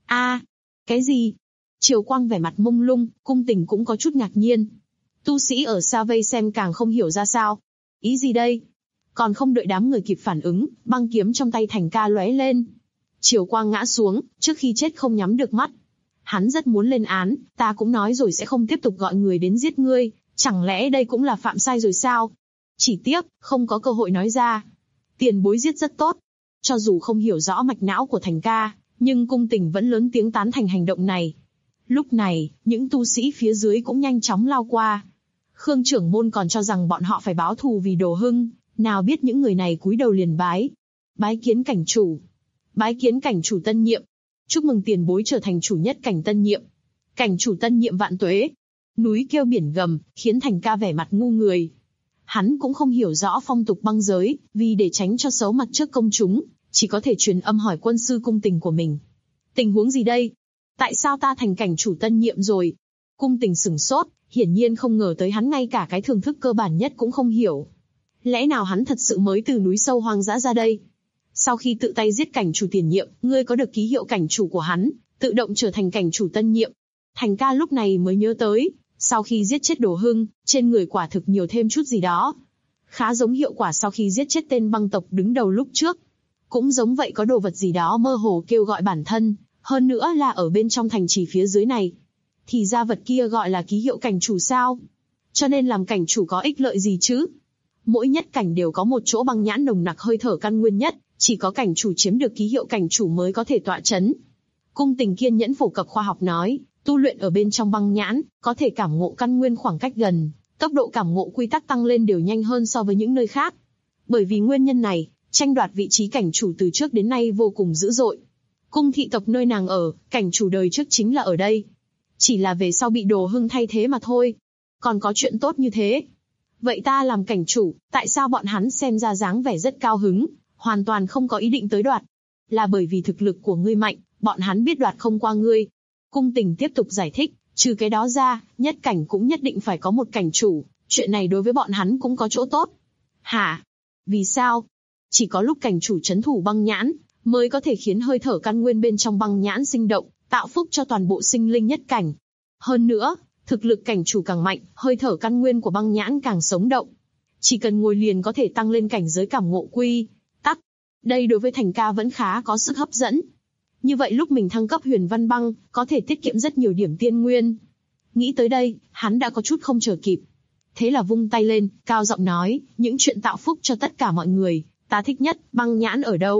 Cái gì? Triều Quang vẻ mặt mông lung, cung tình cũng có chút ngạc nhiên. Tu sĩ ở xa vây xem càng không hiểu ra sao. Ý gì đây? Còn không đợi đám người kịp phản ứng, băng kiếm trong tay Thành ca lóe lên. Triều Quang ngã xuống, trước khi chết không nhắm được mắt. Hắn rất muốn lên án, ta cũng nói rồi sẽ không tiếp tục gọi người đến giết ngươi, chẳng lẽ đây cũng là phạm sai rồi sao? Chỉ tiếc, không có cơ hội nói ra. Tiền bối giết rất tốt. Cho dù không hiểu rõ mạch não của Thành ca, nhưng cung tình vẫn lớn tiếng tán thành hành động này. Lúc này, những tu sĩ phía dưới cũng nhanh chóng lao qua. Khương trưởng môn còn cho rằng bọn họ phải báo thù vì Đồ Hưng, nào biết những người này cúi đầu liền bái. Bái kiến cảnh chủ. Bái kiến cảnh chủ tân nhiệm. Chúc mừng tiền bối trở thành chủ nhất cảnh tân nhiệm. Cảnh chủ tân nhiệm vạn tuế. Núi kêu biển gầm, khiến Thành ca vẻ mặt ngu người. Hắn cũng không hiểu rõ phong tục băng giới, vì để tránh cho xấu mặt trước công chúng, chỉ có thể truyền âm hỏi quân sư cung tình của mình. Tình huống gì đây? Tại sao ta thành cảnh chủ tân nhiệm rồi? Cung tình sửng sốt, hiển nhiên không ngờ tới hắn ngay cả cái thưởng thức cơ bản nhất cũng không hiểu. Lẽ nào hắn thật sự mới từ núi sâu hoang dã ra đây? Sau khi tự tay giết cảnh chủ tiền nhiệm, ngươi có được ký hiệu cảnh chủ của hắn, tự động trở thành cảnh chủ tân nhiệm. Thành ca lúc này mới nhớ tới, sau khi giết chết Đồ Hưng, trên người quả thực nhiều thêm chút gì đó. Khá giống hiệu quả sau khi giết chết tên băng tộc đứng đầu lúc trước. Cũng giống vậy có đồ vật gì đó mơ hồ kêu gọi bản thân, hơn nữa là ở bên trong thành trì phía dưới này. Thì ra vật kia gọi là ký hiệu cảnh chủ sao? Cho nên làm cảnh chủ có ích lợi gì chứ? Mỗi nhất cảnh đều có một chỗ băng nhãn nồng nặc hơi thở căn nguyên nhất, chỉ có cảnh chủ chiếm được ký hiệu cảnh chủ mới có thể tọa chấn. Cung tình kiên nhẫn phổ cập khoa học nói, tu luyện ở bên trong băng nhãn, có thể cảm ngộ căn nguyên khoảng cách gần, tốc độ cảm ngộ quy tắc tăng lên đều nhanh hơn so với những nơi khác. Bởi vì nguyên nhân này, tranh đoạt vị trí cảnh chủ từ trước đến nay vô cùng dữ dội. Cung thị tộc nơi nàng ở, cảnh chủ đời trước chính là ở đây. Chỉ là về sau bị Đồ Hưng thay thế mà thôi. Còn có chuyện tốt như thế. Vậy ta làm cảnh chủ, tại sao bọn hắn xem ra dáng vẻ rất cao hứng, hoàn toàn không có ý định tới đoạt? Là bởi vì thực lực của ngươi mạnh, bọn hắn biết đoạt không qua ngươi. Cung tình tiếp tục giải thích, trừ cái đó ra, nhất cảnh cũng nhất định phải có một cảnh chủ, chuyện này đối với bọn hắn cũng có chỗ tốt. Hả? Vì sao? Chỉ có lúc cảnh chủ trấn thủ băng nhãn, mới có thể khiến hơi thở căn nguyên bên trong băng nhãn sinh động, tạo phúc cho toàn bộ sinh linh nhất cảnh. Hơn nữa, thực lực cảnh chủ càng mạnh, hơi thở căn nguyên của băng nhãn càng sống động. Chỉ cần ngồi liền có thể tăng lên cảnh giới cảm ngộ quy tắc. Đây đối với Thành ca vẫn khá có sức hấp dẫn. Như vậy lúc mình thăng cấp huyền văn băng, có thể tiết kiệm rất nhiều điểm tiên nguyên. Nghĩ tới đây, hắn đã có chút không chờ kịp. Thế là vung tay lên, cao giọng nói, những chuyện tạo phúc cho tất cả mọi người, ta thích nhất, băng nhãn ở đâu?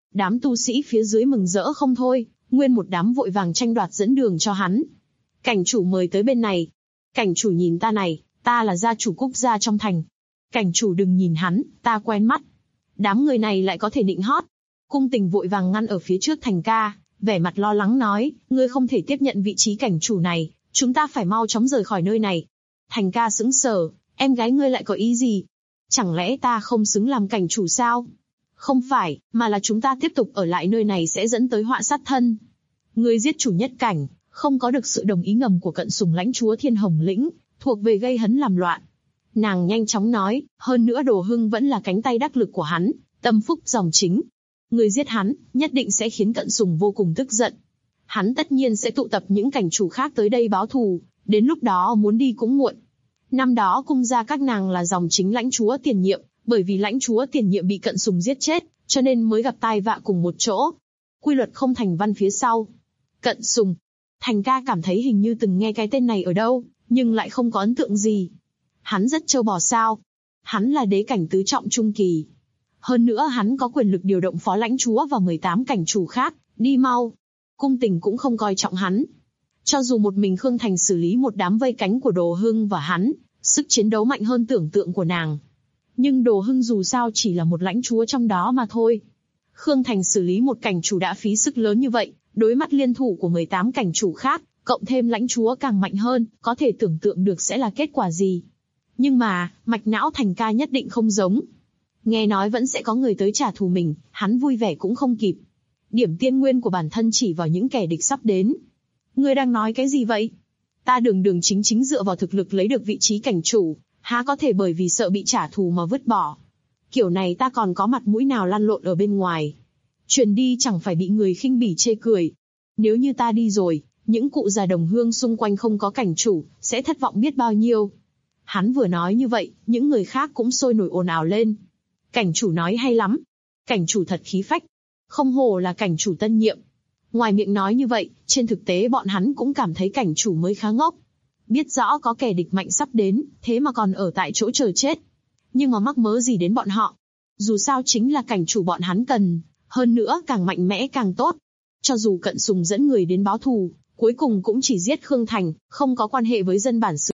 Đám tu sĩ phía dưới mừng rỡ không thôi, nguyên một đám vội vàng tranh đoạt dẫn đường cho hắn. Cảnh chủ mời tới bên này. Cảnh chủ nhìn ta này, ta là gia chủ Cúc gia trong thành. Cảnh chủ đừng nhìn hắn, ta quen mắt. Đám người này lại có thể nịnh hót. Cung Tình vội vàng ngăn ở phía trước Thành ca, vẻ mặt lo lắng nói, ngươi không thể tiếp nhận vị trí cảnh chủ này, chúng ta phải mau chóng rời khỏi nơi này. Thành ca sững sờ, em gái ngươi lại có ý gì? Chẳng lẽ ta không xứng làm cảnh chủ sao? Không phải, mà là chúng ta tiếp tục ở lại nơi này sẽ dẫn tới họa sát thân. Ngươi giết chủ nhất cảnh, không có được sự đồng ý ngầm của Cận Sùng lãnh chúa Thiên Hồng Lĩnh, thuộc về gây hấn làm loạn. Nàng nhanh chóng nói, hơn nữa Đồ Hưng vẫn là cánh tay đắc lực của hắn, tâm phúc dòng chính. Người giết hắn, nhất định sẽ khiến Cận Sùng vô cùng tức giận. Hắn tất nhiên sẽ tụ tập những cảnh chủ khác tới đây báo thù, đến lúc đó muốn đi cũng muộn. Năm đó cung gia các nàng là dòng chính lãnh chúa tiền nhiệm, bởi vì lãnh chúa tiền nhiệm bị Cận Sùng giết chết, cho nên mới gặp tai vạ cùng một chỗ. Quy luật không thành văn phía sau. Cận Sùng. Thành ca cảm thấy hình như từng nghe cái tên này ở đâu, nhưng lại không có ấn tượng gì. Hắn rất trâu bò sao? Hắn là đế cảnh tứ trọng trung kỳ. Hơn nữa hắn có quyền lực điều động phó lãnh chúa và 18 cảnh chủ khác, đi mau. Cung Tình cũng không coi trọng hắn. Cho dù một mình Khương Thành xử lý một đám vây cánh của Đồ Hưng và hắn, sức chiến đấu mạnh hơn tưởng tượng của nàng. Nhưng Đồ Hưng dù sao chỉ là một lãnh chúa trong đó mà thôi. Khương Thành xử lý một cảnh chủ đã phí sức lớn như vậy, đối mặt liên thủ của 18 cảnh chủ khác, cộng thêm lãnh chúa càng mạnh hơn, có thể tưởng tượng được sẽ là kết quả gì. Nhưng mà, mạch não Thành ca nhất định không giống. Nghe nói vẫn sẽ có người tới trả thù mình, hắn vui vẻ cũng không kịp. Điểm tiên nguyên của bản thân chỉ vào những kẻ địch sắp đến. Ngươi đang nói cái gì vậy? Ta đường đường chính chính dựa vào thực lực lấy được vị trí cảnh chủ, há có thể bởi vì sợ bị trả thù mà vứt bỏ. Kiểu này ta còn có mặt mũi nào lăn lộn ở bên ngoài. Truyền đi chẳng phải bị người khinh bỉ chê cười. Nếu như ta đi rồi, những cụ già đồng hương xung quanh không có cảnh chủ, sẽ thất vọng biết bao nhiêu. Hắn vừa nói như vậy, những người khác cũng sôi nổi ồn ào lên. Cảnh chủ nói hay lắm. Cảnh chủ thật khí phách. Không hổ là cảnh chủ tân nhiệm. Ngoài miệng nói như vậy, trên thực tế bọn hắn cũng cảm thấy cảnh chủ mới khá ngốc. Biết rõ có kẻ địch mạnh sắp đến, thế mà còn ở tại chỗ chờ chết. Nhưng mà mắc mớ gì đến bọn họ. Dù sao chính là cảnh chủ bọn hắn cần, hơn nữa càng mạnh mẽ càng tốt. Cho dù Cận Sùng dẫn người đến báo thù, cuối cùng cũng chỉ giết Khương Thành, không có quan hệ với dân bản xứ.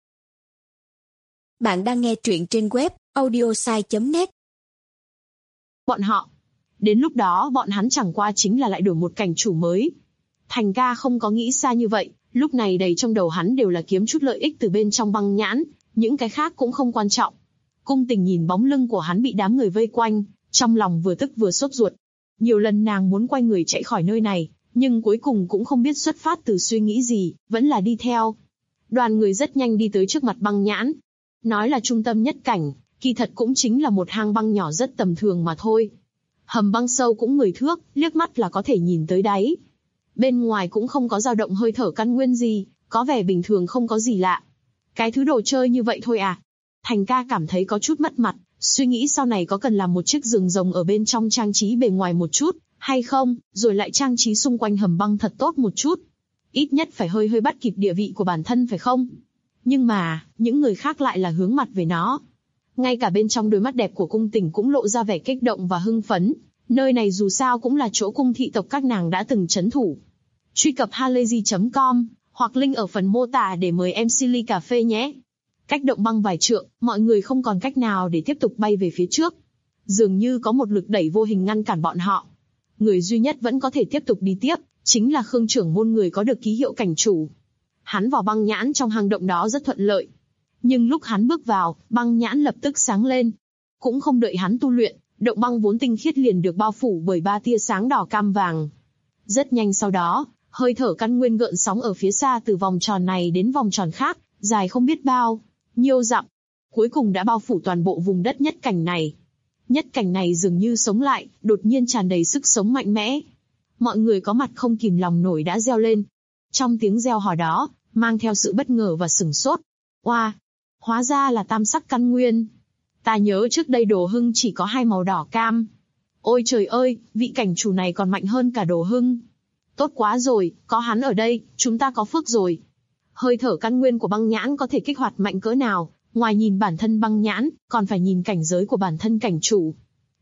Bạn đang nghe truyện trên web audiosai.net. Bọn họ. Đến lúc đó bọn hắn chẳng qua chính là lại đổi một cảnh chủ mới. Thành ca không có nghĩ xa như vậy, lúc này đầy trong đầu hắn đều là kiếm chút lợi ích từ bên trong băng nhãn, những cái khác cũng không quan trọng. Cung Tình nhìn bóng lưng của hắn bị đám người vây quanh, trong lòng vừa tức vừa sốt ruột. Nhiều lần nàng muốn quay người chạy khỏi nơi này, nhưng cuối cùng cũng không biết xuất phát từ suy nghĩ gì, vẫn là đi theo. Đoàn người rất nhanh đi tới trước mặt băng nhãn. Nói là trung tâm nhất cảnh, kỳ thật cũng chính là một hang băng nhỏ rất tầm thường mà thôi. Hầm băng sâu cũng 10 thước, liếc mắt là có thể nhìn tới đáy. Bên ngoài cũng không có dao động hơi thở căn nguyên gì, có vẻ bình thường không có gì lạ. Cái thứ đồ chơi như vậy thôi à? Thành ca cảm thấy có chút mất mặt, suy nghĩ sau này có cần làm một chiếc giường rồng ở bên trong trang trí bề ngoài một chút, hay không, rồi lại trang trí xung quanh hầm băng thật tốt một chút. Ít nhất phải hơi bắt kịp địa vị của bản thân phải không? Nhưng mà, những người khác lại là hướng mặt về nó. Ngay cả bên trong đôi mắt đẹp của Cung Tình cũng lộ ra vẻ kích động và hưng phấn. Nơi này dù sao cũng là chỗ cung thị tộc các nàng đã từng trấn thủ. Truy cập halayzi.com, hoặc link ở phần mô tả để mời MC ly cà phê nhé. Cách động băng vài trượng, mọi người không còn cách nào để tiếp tục bay về phía trước. Dường như có một lực đẩy vô hình ngăn cản bọn họ. Người duy nhất vẫn có thể tiếp tục đi tiếp, chính là Khương trưởng môn người có được ký hiệu cảnh chủ. Hắn vào băng nhãn trong hang động đó rất thuận lợi. Nhưng lúc hắn bước vào, băng nhãn lập tức sáng lên. Cũng không đợi hắn tu luyện, động băng vốn tinh khiết liền được bao phủ bởi 3 tia sáng đỏ cam vàng. Rất nhanh sau đó, hơi thở căn nguyên gợn sóng ở phía xa từ vòng tròn này đến vòng tròn khác, dài không biết bao nhiêu dặm, cuối cùng đã bao phủ toàn bộ vùng đất nhất cảnh này. Nhất cảnh này dường như sống lại, đột nhiên tràn đầy sức sống mạnh mẽ. Mọi người có mặt không kìm lòng nổi đã reo lên. Trong tiếng reo hò đó, mang theo sự bất ngờ và sửng sốt. Oa, hóa ra là tam sắc căn nguyên. Ta nhớ trước đây Đồ Hưng chỉ có 2 màu đỏ cam. Ôi trời ơi, vị cảnh chủ này còn mạnh hơn cả Đồ Hưng. Tốt quá rồi, có hắn ở đây, chúng ta có phước rồi. Hơi thở căn nguyên của băng nhãn có thể kích hoạt mạnh cỡ nào, ngoài nhìn bản thân băng nhãn, còn phải nhìn cảnh giới của bản thân cảnh chủ.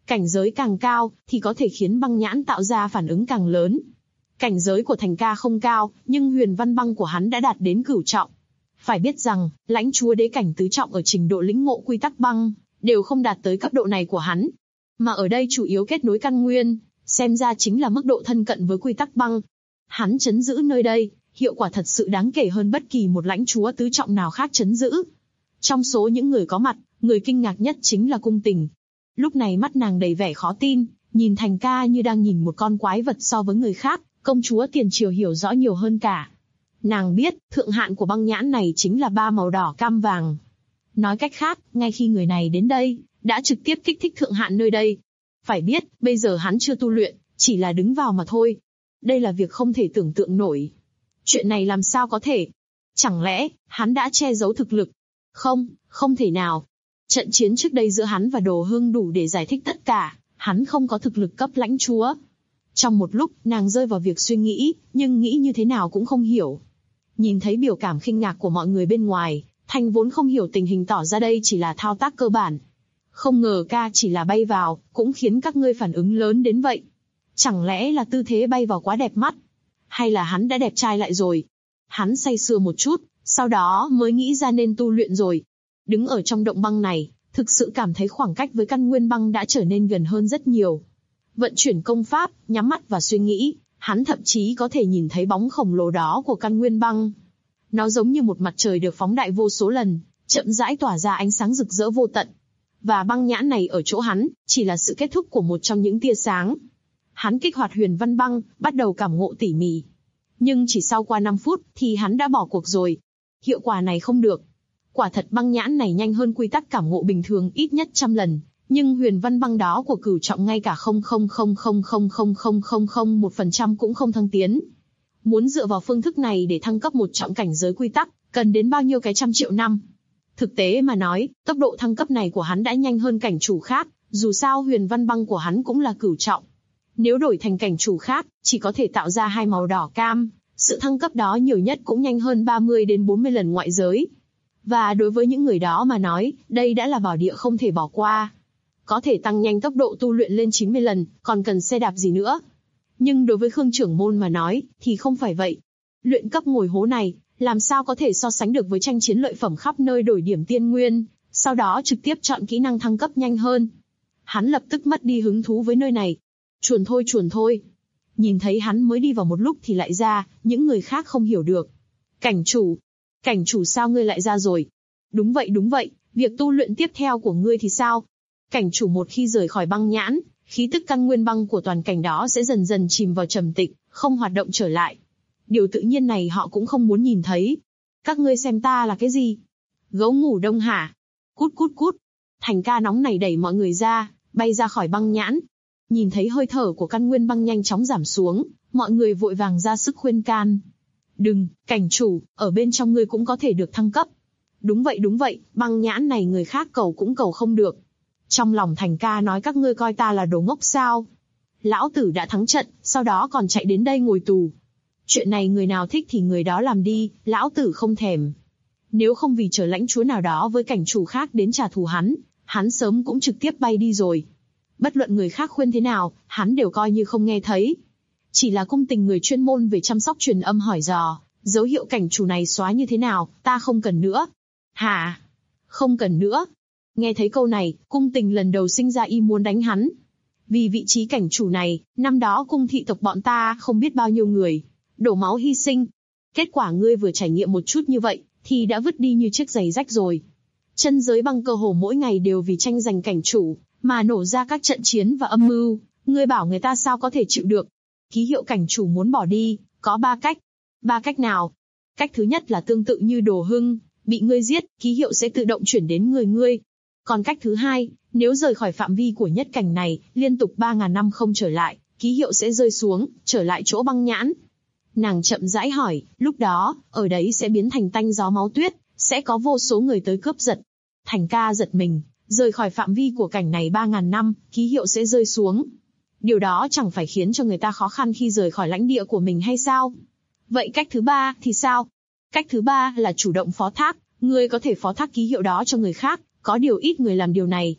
Cảnh giới càng cao, thì có thể khiến băng nhãn tạo ra phản ứng càng lớn. Cảnh giới của Thành Ca không cao, nhưng huyền văn băng của hắn đã đạt đến cửu trọng. Phải biết rằng, lãnh chúa đế cảnh tứ trọng ở trình độ lĩnh ngộ quy tắc băng, đều không đạt tới cấp độ này của hắn. Mà ở đây chủ yếu kết nối căn nguyên, xem ra chính là mức độ thân cận với quy tắc băng. Hắn trấn giữ nơi đây, hiệu quả thật sự đáng kể hơn bất kỳ một lãnh chúa tứ trọng nào khác trấn giữ. Trong số những người có mặt, người kinh ngạc nhất chính là Cung Tình. Lúc này mắt nàng đầy vẻ khó tin, nhìn Thành Ca như đang nhìn một con quái vật so với người khác, công chúa tiền triều hiểu rõ nhiều hơn cả. Nàng biết, thượng hạn của băng nhãn này chính là 3 màu đỏ cam vàng. Nói cách khác, ngay khi người này đến đây, đã trực tiếp kích thích thượng hạn nơi đây. Phải biết, bây giờ hắn chưa tu luyện, chỉ là đứng vào mà thôi. Đây là việc không thể tưởng tượng nổi. Chuyện này làm sao có thể? Chẳng lẽ, hắn đã che giấu thực lực? Không, không thể nào. Trận chiến trước đây giữa hắn và Đồ Hưng đủ để giải thích tất cả, hắn không có thực lực cấp lãnh chúa. Trong một lúc, nàng rơi vào việc suy nghĩ, nhưng nghĩ như thế nào cũng không hiểu. Nhìn thấy biểu cảm khinh ngạc của mọi người bên ngoài, Thanh vốn không hiểu tình hình tỏ ra đây chỉ là thao tác cơ bản. Không ngờ ca chỉ là bay vào, cũng khiến các ngươi phản ứng lớn đến vậy. Chẳng lẽ là tư thế bay vào quá đẹp mắt? Hay là hắn đã đẹp trai lại rồi? Hắn say sưa một chút, sau đó mới nghĩ ra nên tu luyện rồi. Đứng ở trong động băng này, thực sự cảm thấy khoảng cách với căn nguyên băng đã trở nên gần hơn rất nhiều. Vận chuyển công pháp, nhắm mắt và suy nghĩ, hắn thậm chí có thể nhìn thấy bóng khổng lồ đó của căn nguyên băng. Nó giống như một mặt trời được phóng đại vô số lần, chậm rãi tỏa ra ánh sáng rực rỡ vô tận. Và băng nhãn này ở chỗ hắn, chỉ là sự kết thúc của một trong những tia sáng. Hắn kích hoạt huyền văn băng, bắt đầu cảm ngộ tỉ mỉ. Nhưng chỉ sau qua 5 phút, thì hắn đã bỏ cuộc rồi. Hiệu quả này không được. Quả thật băng nhãn này nhanh hơn quy tắc cảm ngộ bình thường ít nhất 100 lần. Nhưng huyền văn băng đó của cửu trọng ngay cả 0,000000001% cũng không thăng tiến. Muốn dựa vào phương thức này để thăng cấp một trọng cảnh giới quy tắc, cần đến bao nhiêu cái 100 triệu năm. Thực tế mà nói, tốc độ thăng cấp này của hắn đã nhanh hơn cảnh chủ khác, dù sao huyền văn băng của hắn cũng là cửu trọng. Nếu đổi thành cảnh chủ khác, chỉ có thể tạo ra 2 màu đỏ cam, sự thăng cấp đó nhiều nhất cũng nhanh hơn 30 đến 40 lần ngoại giới. Và đối với những người đó mà nói, đây đã là bảo địa không thể bỏ qua. Có thể tăng nhanh tốc độ tu luyện lên 90 lần, còn cần xe đạp gì nữa. Nhưng đối với Khương trưởng môn mà nói, thì không phải vậy. Luyện cấp ngồi hố này, làm sao có thể so sánh được với tranh chiến lợi phẩm khắp nơi đổi điểm tiên nguyên, sau đó trực tiếp chọn kỹ năng thăng cấp nhanh hơn. Hắn lập tức mất đi hứng thú với nơi này. Chuồn thôi. Nhìn thấy hắn mới đi vào một lúc thì lại ra, những người khác không hiểu được. Cảnh chủ sao ngươi lại ra rồi? Đúng vậy, việc tu luyện tiếp theo của ngươi thì sao? Cảnh chủ một khi rời khỏi băng nhãn, khí tức căn nguyên băng của toàn cảnh đó sẽ dần dần chìm vào trầm tĩnh, không hoạt động trở lại. Điều tự nhiên này họ cũng không muốn nhìn thấy. Các ngươi xem ta là cái gì? Gấu ngủ đông hả? Cút. Thành Ca nóng này đẩy mọi người ra, bay ra khỏi băng nhãn. Nhìn thấy hơi thở của căn nguyên băng nhanh chóng giảm xuống, mọi người vội vàng ra sức khuyên can. Đừng, cảnh chủ, ở bên trong ngươi cũng có thể được thăng cấp. Đúng vậy, băng nhãn này người khác cầu cũng cầu không được. Trong lòng Thành Ca nói các ngươi coi ta là đồ ngốc sao? Lão tử đã thắng trận, sau đó còn chạy đến đây ngồi tù. Chuyện này người nào thích thì người đó làm đi, lão tử không thèm. Nếu không vì chờ lãnh chúa nào đó với cảnh chủ khác đến trả thù hắn sớm cũng trực tiếp bay đi rồi. Bất luận người khác khuyên thế nào, hắn đều coi như không nghe thấy. Chỉ là Cung Tình người chuyên môn về chăm sóc truyền âm hỏi dò, dấu hiệu cảnh chủ này xóa như thế nào, ta không cần nữa. Hả? Không cần nữa. Nghe thấy câu này, Cung Tình lần đầu sinh ra ý muốn đánh hắn. Vì vị trí cảnh chủ này, năm đó cung thị tộc bọn ta không biết bao nhiêu người, đổ máu hy sinh. Kết quả ngươi vừa trải nghiệm một chút như vậy, thì đã vứt đi như chiếc giày rách rồi. Chân giới băng cơ hồ mỗi ngày đều vì tranh giành cảnh chủ, mà nổ ra các trận chiến và âm mưu, ngươi bảo người ta sao có thể chịu được. Ký hiệu cảnh chủ muốn bỏ đi, có 3 cách. 3 cách nào? Cách thứ nhất là tương tự như Đồ Hưng, bị ngươi giết, ký hiệu sẽ tự động chuyển đến người ngươi. Còn cách thứ hai, nếu rời khỏi phạm vi của nhất cảnh này, liên tục 3.000 năm không trở lại, ký hiệu sẽ rơi xuống, trở lại chỗ băng nhãn. Nàng chậm rãi hỏi, lúc đó, ở đấy sẽ biến thành tanh gió máu tuyết, sẽ có vô số người tới cướp giật. Thành Ca giật mình, rời khỏi phạm vi của cảnh này 3.000 năm, ký hiệu sẽ rơi xuống. Điều đó chẳng phải khiến cho người ta khó khăn khi rời khỏi lãnh địa của mình hay sao? Vậy cách thứ 3 thì sao? Cách thứ 3 là chủ động phó thác, ngươi có thể phó thác ký hiệu đó cho người khác, có điều ít người làm điều này.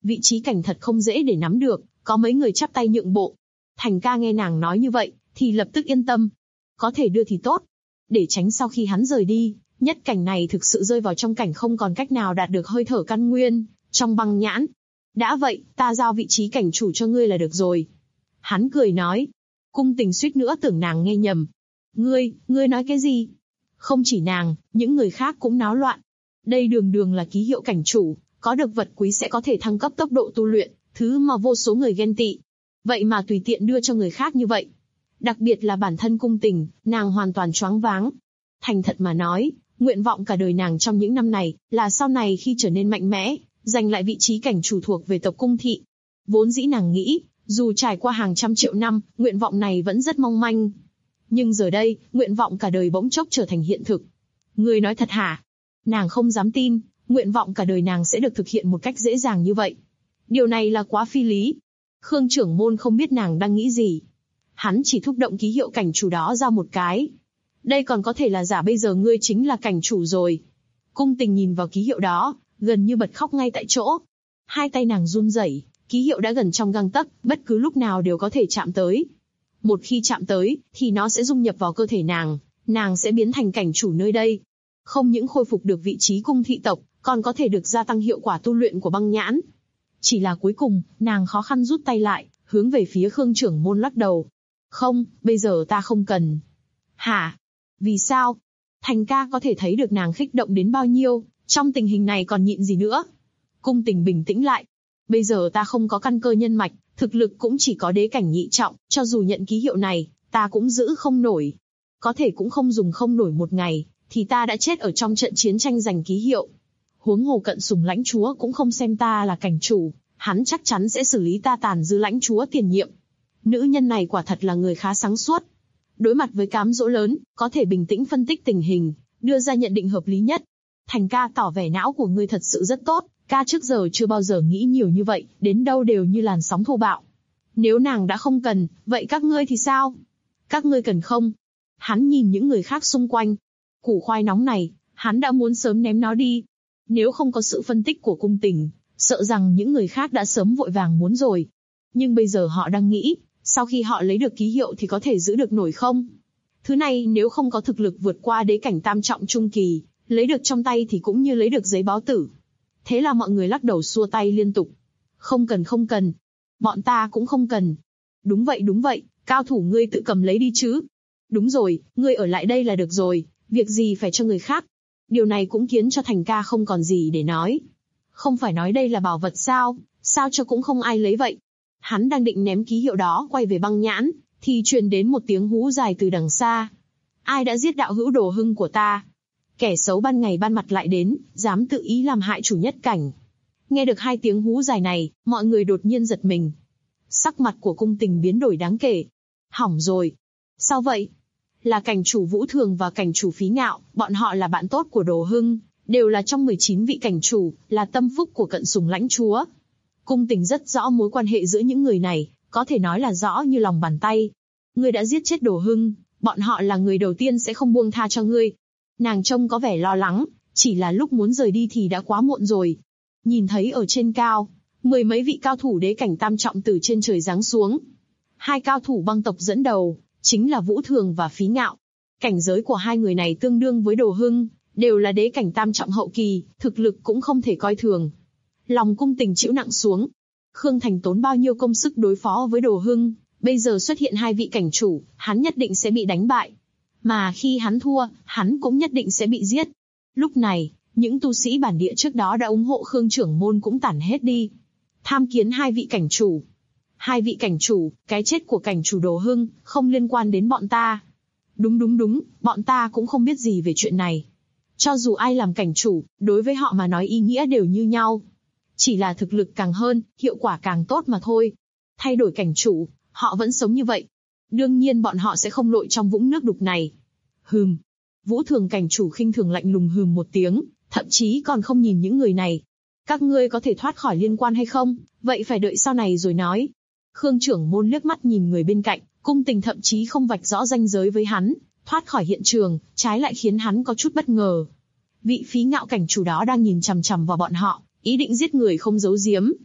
Vị trí cảnh thật không dễ để nắm được, có mấy người chắp tay nhượng bộ. Thành ca nghe nàng nói như vậy, thì lập tức yên tâm. Có thể đưa thì tốt. Để tránh sau khi hắn rời đi, nhất cảnh này thực sự rơi vào trong cảnh không còn cách nào đạt được hơi thở căn nguyên, trong băng nhãn. Đã vậy, ta giao vị trí cảnh chủ cho ngươi là được rồi. Hắn cười nói. Cung Tình suýt nữa tưởng nàng nghe nhầm. Ngươi nói cái gì? Không chỉ nàng, những người khác cũng náo loạn. Đây đường đường là ký hiệu cảnh chủ, có được vật quý sẽ có thể thăng cấp tốc độ tu luyện, thứ mà vô số người ghen tị. Vậy mà tùy tiện đưa cho người khác như vậy. Đặc biệt là bản thân Cung Tình, nàng hoàn toàn choáng váng. Thành thật mà nói, nguyện vọng cả đời nàng trong những năm này, là sau này khi trở nên mạnh mẽ, giành lại vị trí cảnh chủ thuộc về tộc Cung Thị. Vốn dĩ nàng nghĩ, dù trải qua hàng trăm triệu năm, nguyện vọng này vẫn rất mong manh. Nhưng giờ đây, nguyện vọng cả đời bỗng chốc trở thành hiện thực. Ngươi nói thật hả? Nàng không dám tin, nguyện vọng cả đời nàng sẽ được thực hiện một cách dễ dàng như vậy. Điều này là quá phi lý. Khương trưởng môn không biết nàng đang nghĩ gì. Hắn chỉ thúc động ký hiệu cảnh chủ đó ra một cái. Đây còn có thể là giả, bây giờ ngươi chính là cảnh chủ rồi. Cung Tình nhìn vào ký hiệu đó, gần như bật khóc ngay tại chỗ. Hai tay nàng run rẩy, ký hiệu đã gần trong gang tấc, bất cứ lúc nào đều có thể chạm tới. Một khi chạm tới, thì nó sẽ dung nhập vào cơ thể nàng sẽ biến thành cảnh chủ nơi đây. Không những khôi phục được vị trí cung thị tộc, còn có thể được gia tăng hiệu quả tu luyện của băng nhãn. Chỉ là cuối cùng, nàng khó khăn rút tay lại, hướng về phía Khương trưởng môn lắc đầu. Không, bây giờ ta không cần. Hả? Vì sao? Thành ca có thể thấy được nàng kích động đến bao nhiêu, trong tình hình này còn nhịn gì nữa. Cung Tình bình tĩnh lại. Bây giờ ta không có căn cơ nhân mạch, thực lực cũng chỉ có đế cảnh nhị trọng, cho dù nhận ký hiệu này, ta cũng giữ không nổi. Có thể cũng không dùng không nổi một ngày, thì ta đã chết ở trong trận chiến tranh giành ký hiệu. Huống hồ Cận Sùng lãnh chúa cũng không xem ta là cảnh chủ, hắn chắc chắn sẽ xử lý ta tàn dư lãnh chúa tiền nhiệm. Nữ nhân này quả thật là người khá sáng suốt. Đối mặt với cám dỗ lớn, có thể bình tĩnh phân tích tình hình, đưa ra nhận định hợp lý nhất. Thành ca tỏ vẻ não của ngươi thật sự rất tốt, ca trước giờ chưa bao giờ nghĩ nhiều như vậy, đến đâu đều như làn sóng thô bạo. Nếu nàng đã không cần, vậy các ngươi thì sao? Các ngươi cần không? Hắn nhìn những người khác xung quanh. Củ khoai nóng này, hắn đã muốn sớm ném nó đi. Nếu không có sự phân tích của Cung Tình, sợ rằng những người khác đã sớm vội vàng muốn rồi. Nhưng bây giờ họ đang nghĩ, sau khi họ lấy được ký hiệu thì có thể giữ được nổi không? Thứ này nếu không có thực lực vượt qua đế cảnh tam trọng trung kỳ, lấy được trong tay thì cũng như lấy được giấy báo tử. Thế là mọi người lắc đầu xua tay liên tục. Không cần. Bọn ta cũng không cần. Đúng vậy, cao thủ ngươi tự cầm lấy đi chứ. Đúng rồi, ngươi ở lại đây là được rồi, việc gì phải cho người khác. Điều này cũng khiến cho Thành ca không còn gì để nói. Không phải nói đây là bảo vật sao, sao cho cũng không ai lấy vậy. Hắn đang định ném ký hiệu đó quay về băng nhãn, thì truyền đến một tiếng hú dài từ đằng xa. Ai đã giết đạo hữu Đồ Hưng của ta? Kẻ xấu ban ngày ban mặt lại đến, dám tự ý làm hại chủ nhất cảnh. Nghe được hai tiếng hú dài này, mọi người đột nhiên giật mình. Sắc mặt của Cung Tình biến đổi đáng kể. Hỏng rồi. Sao vậy? Là cảnh chủ Vũ Thường và cảnh chủ Phí Ngạo, bọn họ là bạn tốt của Đồ Hưng, đều là trong 19 vị cảnh chủ, là tâm phúc của Cận Sùng lãnh chúa. Cung Tình rất rõ mối quan hệ giữa những người này, có thể nói là rõ như lòng bàn tay. Ngươi đã giết chết Đồ Hưng, bọn họ là người đầu tiên sẽ không buông tha cho ngươi. Nàng trông có vẻ lo lắng, chỉ là lúc muốn rời đi thì đã quá muộn rồi. Nhìn thấy ở trên cao, 10 mấy vị cao thủ đế cảnh tam trọng từ trên trời giáng xuống. Hai cao thủ băng tộc dẫn đầu, chính là Vũ Thường và Phí Ngạo. Cảnh giới của hai người này tương đương với Đồ Hưng, đều là đế cảnh tam trọng hậu kỳ, thực lực cũng không thể coi thường. Lòng Cung Tình chịu nặng xuống. Khương Thành tốn bao nhiêu công sức đối phó với Đồ Hưng, bây giờ xuất hiện hai vị cảnh chủ, hắn nhất định sẽ bị đánh bại. Mà khi hắn thua, hắn cũng nhất định sẽ bị giết. Lúc này, những tu sĩ bản địa trước đó đã ủng hộ Khương trưởng môn cũng tản hết đi. Tham kiến hai vị cảnh chủ. Hai vị cảnh chủ, cái chết của cảnh chủ Đồ Hưng, không liên quan đến bọn ta. Đúng, bọn ta cũng không biết gì về chuyện này. Cho dù ai làm cảnh chủ, đối với họ mà nói ý nghĩa đều như nhau. Chỉ là thực lực càng hơn, hiệu quả càng tốt mà thôi. Thay đổi cảnh chủ, họ vẫn sống như vậy. Đương nhiên bọn họ sẽ không lội trong vũng nước đục này. Vũ Thường cảnh chủ khinh thường lạnh lùng hừm một tiếng, thậm chí còn không nhìn những người này. Các ngươi có thể thoát khỏi liên quan hay không, vậy phải đợi sau này rồi nói. Khương trưởng môn liếc mắt nhìn người bên cạnh, Cung Tình thậm chí không vạch rõ ranh giới với hắn, thoát khỏi hiện trường, trái lại khiến hắn có chút bất ngờ. Vị Phí Ngạo cảnh chủ đó đang nhìn chằm chằm vào bọn họ, ý định giết người không giấu giếm.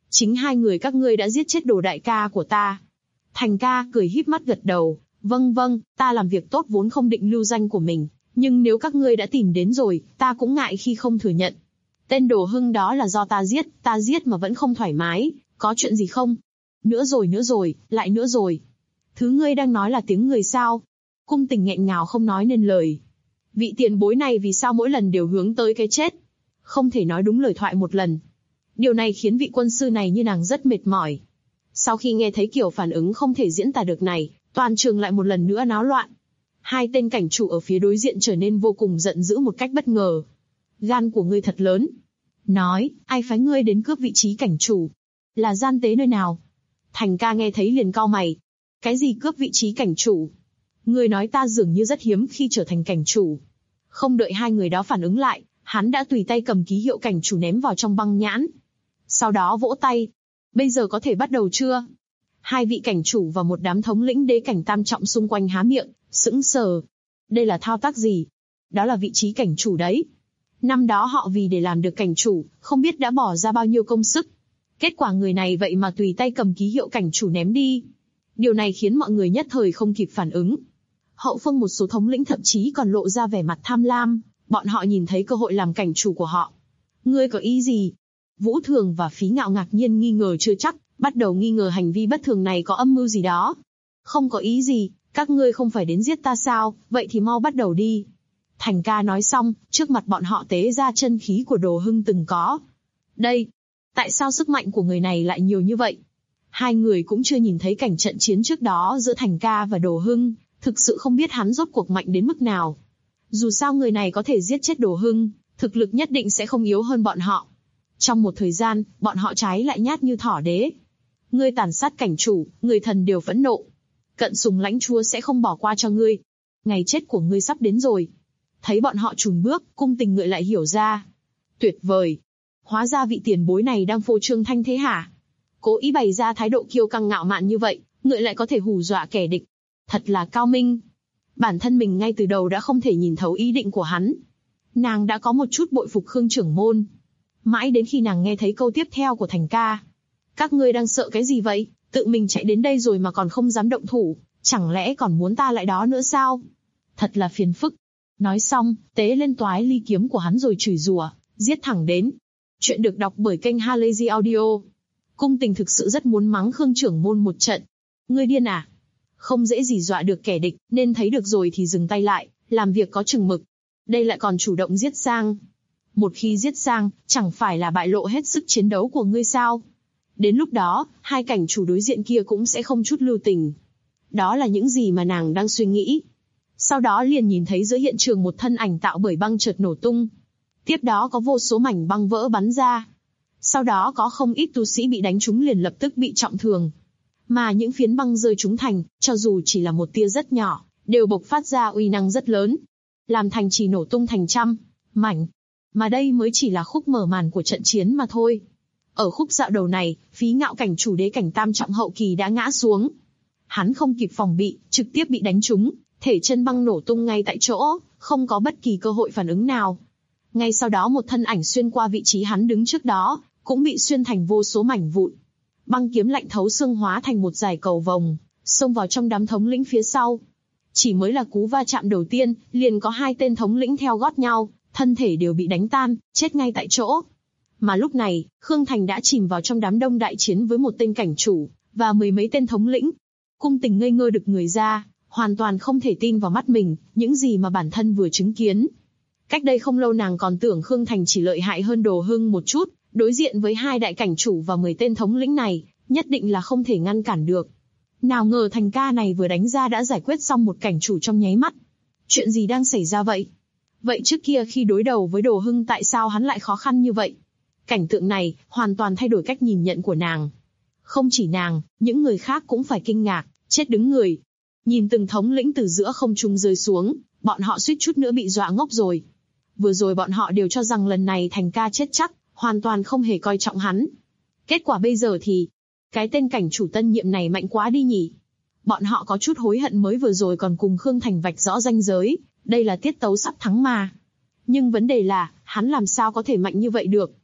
Chính hai người các ngươi đã giết chết đồ đại ca của ta. Thành ca cười híp mắt gật đầu, vâng, ta làm việc tốt vốn không định lưu danh của mình, nhưng nếu các ngươi đã tìm đến rồi, ta cũng ngại khi không thừa nhận. Tên Đồ Hưng đó là do ta giết mà vẫn không thoải mái, có chuyện gì không? Nữa rồi, lại nữa rồi. Thứ ngươi đang nói là tiếng người sao? Cung Tình nghẹn ngào không nói nên lời. Vị tiền bối này vì sao mỗi lần đều hướng tới cái chết? Không thể nói đúng lời thoại một lần. Điều này khiến vị quân sư này như nàng rất mệt mỏi. Sau khi nghe thấy kiểu phản ứng không thể diễn tả được này, toàn trường lại một lần nữa náo loạn. Hai tên cảnh chủ ở phía đối diện trở nên vô cùng giận dữ một cách bất ngờ. Gan của ngươi thật lớn. Nói, ai phái ngươi đến cướp vị trí cảnh chủ? Là gian tế nơi nào? Thành ca nghe thấy liền cau mày. Cái gì cướp vị trí cảnh chủ? Ngươi nói ta dường như rất hiếm khi trở thành cảnh chủ. Không đợi hai người đó phản ứng lại, hắn đã tùy tay cầm ký hiệu cảnh chủ ném vào trong băng nhãn. Sau đó vỗ tay. Bây giờ có thể bắt đầu chưa? Hai vị cảnh chủ và một đám thống lĩnh đế cảnh tam trọng xung quanh há miệng, sững sờ. Đây là thao tác gì? Đó là vị trí cảnh chủ đấy. Năm đó họ vì để làm được cảnh chủ, không biết đã bỏ ra bao nhiêu công sức. Kết quả người này vậy mà tùy tay cầm ký hiệu cảnh chủ ném đi. Điều này khiến mọi người nhất thời không kịp phản ứng. Hậu phương một số thống lĩnh thậm chí còn lộ ra vẻ mặt tham lam, bọn họ nhìn thấy cơ hội làm cảnh chủ của họ. Ngươi có ý gì? Vũ Thường và Phí Ngạo ngạc nhiên nghi ngờ chưa chắc, bắt đầu nghi ngờ hành vi bất thường này có âm mưu gì đó. Không có ý gì, các ngươi không phải đến giết ta sao, vậy thì mau bắt đầu đi. Thành ca nói xong, trước mặt bọn họ tế ra chân khí của Đồ Hưng từng có. Đây, tại sao sức mạnh của người này lại nhiều như vậy? Hai người cũng chưa nhìn thấy cảnh trận chiến trước đó giữa Thành ca và Đồ Hưng, thực sự không biết hắn rốt cuộc mạnh đến mức nào. Dù sao người này có thể giết chết Đồ Hưng, thực lực nhất định sẽ không yếu hơn bọn họ. Trong một thời gian, bọn họ trái lại nhát như thỏ đế. Ngươi tàn sát cảnh chủ, người thần đều phẫn nộ. Cận Sùng lãnh chúa sẽ không bỏ qua cho ngươi. Ngày chết của ngươi sắp đến rồi. Thấy bọn họ chùn bước, Cung Tình ngợi lại hiểu ra. Tuyệt vời. Hóa ra vị tiền bối này đang phô trương thanh thế hả? Cố ý bày ra thái độ kiêu căng ngạo mạn như vậy, ngợi lại có thể hù dọa kẻ địch. Thật là cao minh. Bản thân mình ngay từ đầu đã không thể nhìn thấu ý định của hắn. Nàng đã có một chút bội phục Khương trưởng môn. Mãi đến khi nàng nghe thấy câu tiếp theo của Thành ca. Các ngươi đang sợ cái gì vậy? Tự mình chạy đến đây rồi mà còn không dám động thủ, chẳng lẽ còn muốn ta lại đó nữa sao? Thật là phiền phức. Nói xong, tế lên toái ly kiếm của hắn rồi chửi rủa, giết thẳng đến. Chuyện được đọc bởi kênh Halazy Audio. Cung Tình thực sự rất muốn mắng Khương trưởng môn một trận. Ngươi điên à? Không dễ gì dọa được kẻ địch, nên thấy được rồi thì dừng tay lại, làm việc có chừng mực. Đây lại còn chủ động giết sang. Một khi giết sang, chẳng phải là bại lộ hết sức chiến đấu của ngươi sao? Đến lúc đó, hai cảnh chủ đối diện kia cũng sẽ không chút lưu tình. Đó là những gì mà nàng đang suy nghĩ. Sau đó liền nhìn thấy giữa hiện trường một thân ảnh tạo bởi băng chợt nổ tung. Tiếp đó có vô số mảnh băng vỡ bắn ra. Sau đó có không ít tu sĩ bị đánh trúng liền lập tức bị trọng thương. Mà những phiến băng rơi trúng thành, cho dù chỉ là một tia rất nhỏ, đều bộc phát ra uy năng rất lớn. Làm thành trì nổ tung thành trăm mảnh. Mà đây mới chỉ là khúc mở màn của trận chiến mà thôi. Ở khúc dạo đầu này, Phí Ngạo cảnh chủ đế cảnh tam trọng hậu kỳ đã ngã xuống. Hắn không kịp phòng bị, trực tiếp bị đánh trúng, thể chân băng nổ tung ngay tại chỗ, không có bất kỳ cơ hội phản ứng nào. Ngay sau đó một thân ảnh xuyên qua vị trí hắn đứng trước đó, cũng bị xuyên thành vô số mảnh vụn. Băng kiếm lạnh thấu xương hóa thành một dải cầu vồng, xông vào trong đám thống lĩnh phía sau. Chỉ mới là cú va chạm đầu tiên, liền có hai tên thống lĩnh theo gót nhau, thân thể đều bị đánh tan, chết ngay tại chỗ. Mà lúc này, Khương Thành đã chìm vào trong đám đông đại chiến với một tên cảnh chủ, và mười mấy tên thống lĩnh. Cung Tình ngây ngơ đực người ra, hoàn toàn không thể tin vào mắt mình, những gì mà bản thân vừa chứng kiến. Cách đây không lâu nàng còn tưởng Khương Thành chỉ lợi hại hơn Đồ Hưng một chút, đối diện với hai đại cảnh chủ và 10 tên thống lĩnh này, nhất định là không thể ngăn cản được. Nào ngờ Thành ca này vừa đánh ra đã giải quyết xong một cảnh chủ trong nháy mắt. Chuyện gì đang xảy ra vậy? Vậy trước kia khi đối đầu với Đồ Hưng tại sao hắn lại khó khăn như vậy? Cảnh tượng này hoàn toàn thay đổi cách nhìn nhận của nàng. Không chỉ nàng, những người khác cũng phải kinh ngạc, chết đứng người. Nhìn từng thống lĩnh từ giữa không trung rơi xuống, bọn họ suýt chút nữa bị dọa ngốc rồi. Vừa rồi bọn họ đều cho rằng lần này Thành ca chết chắc, hoàn toàn không hề coi trọng hắn. Kết quả bây giờ thì, cái tên cảnh chủ tân nhiệm này mạnh quá đi nhỉ. Bọn họ có chút hối hận mới vừa rồi còn cùng Khương Thành vạch rõ ranh giới, đây là tiết tấu sắp thắng mà. Nhưng vấn đề là, hắn làm sao có thể mạnh như vậy được?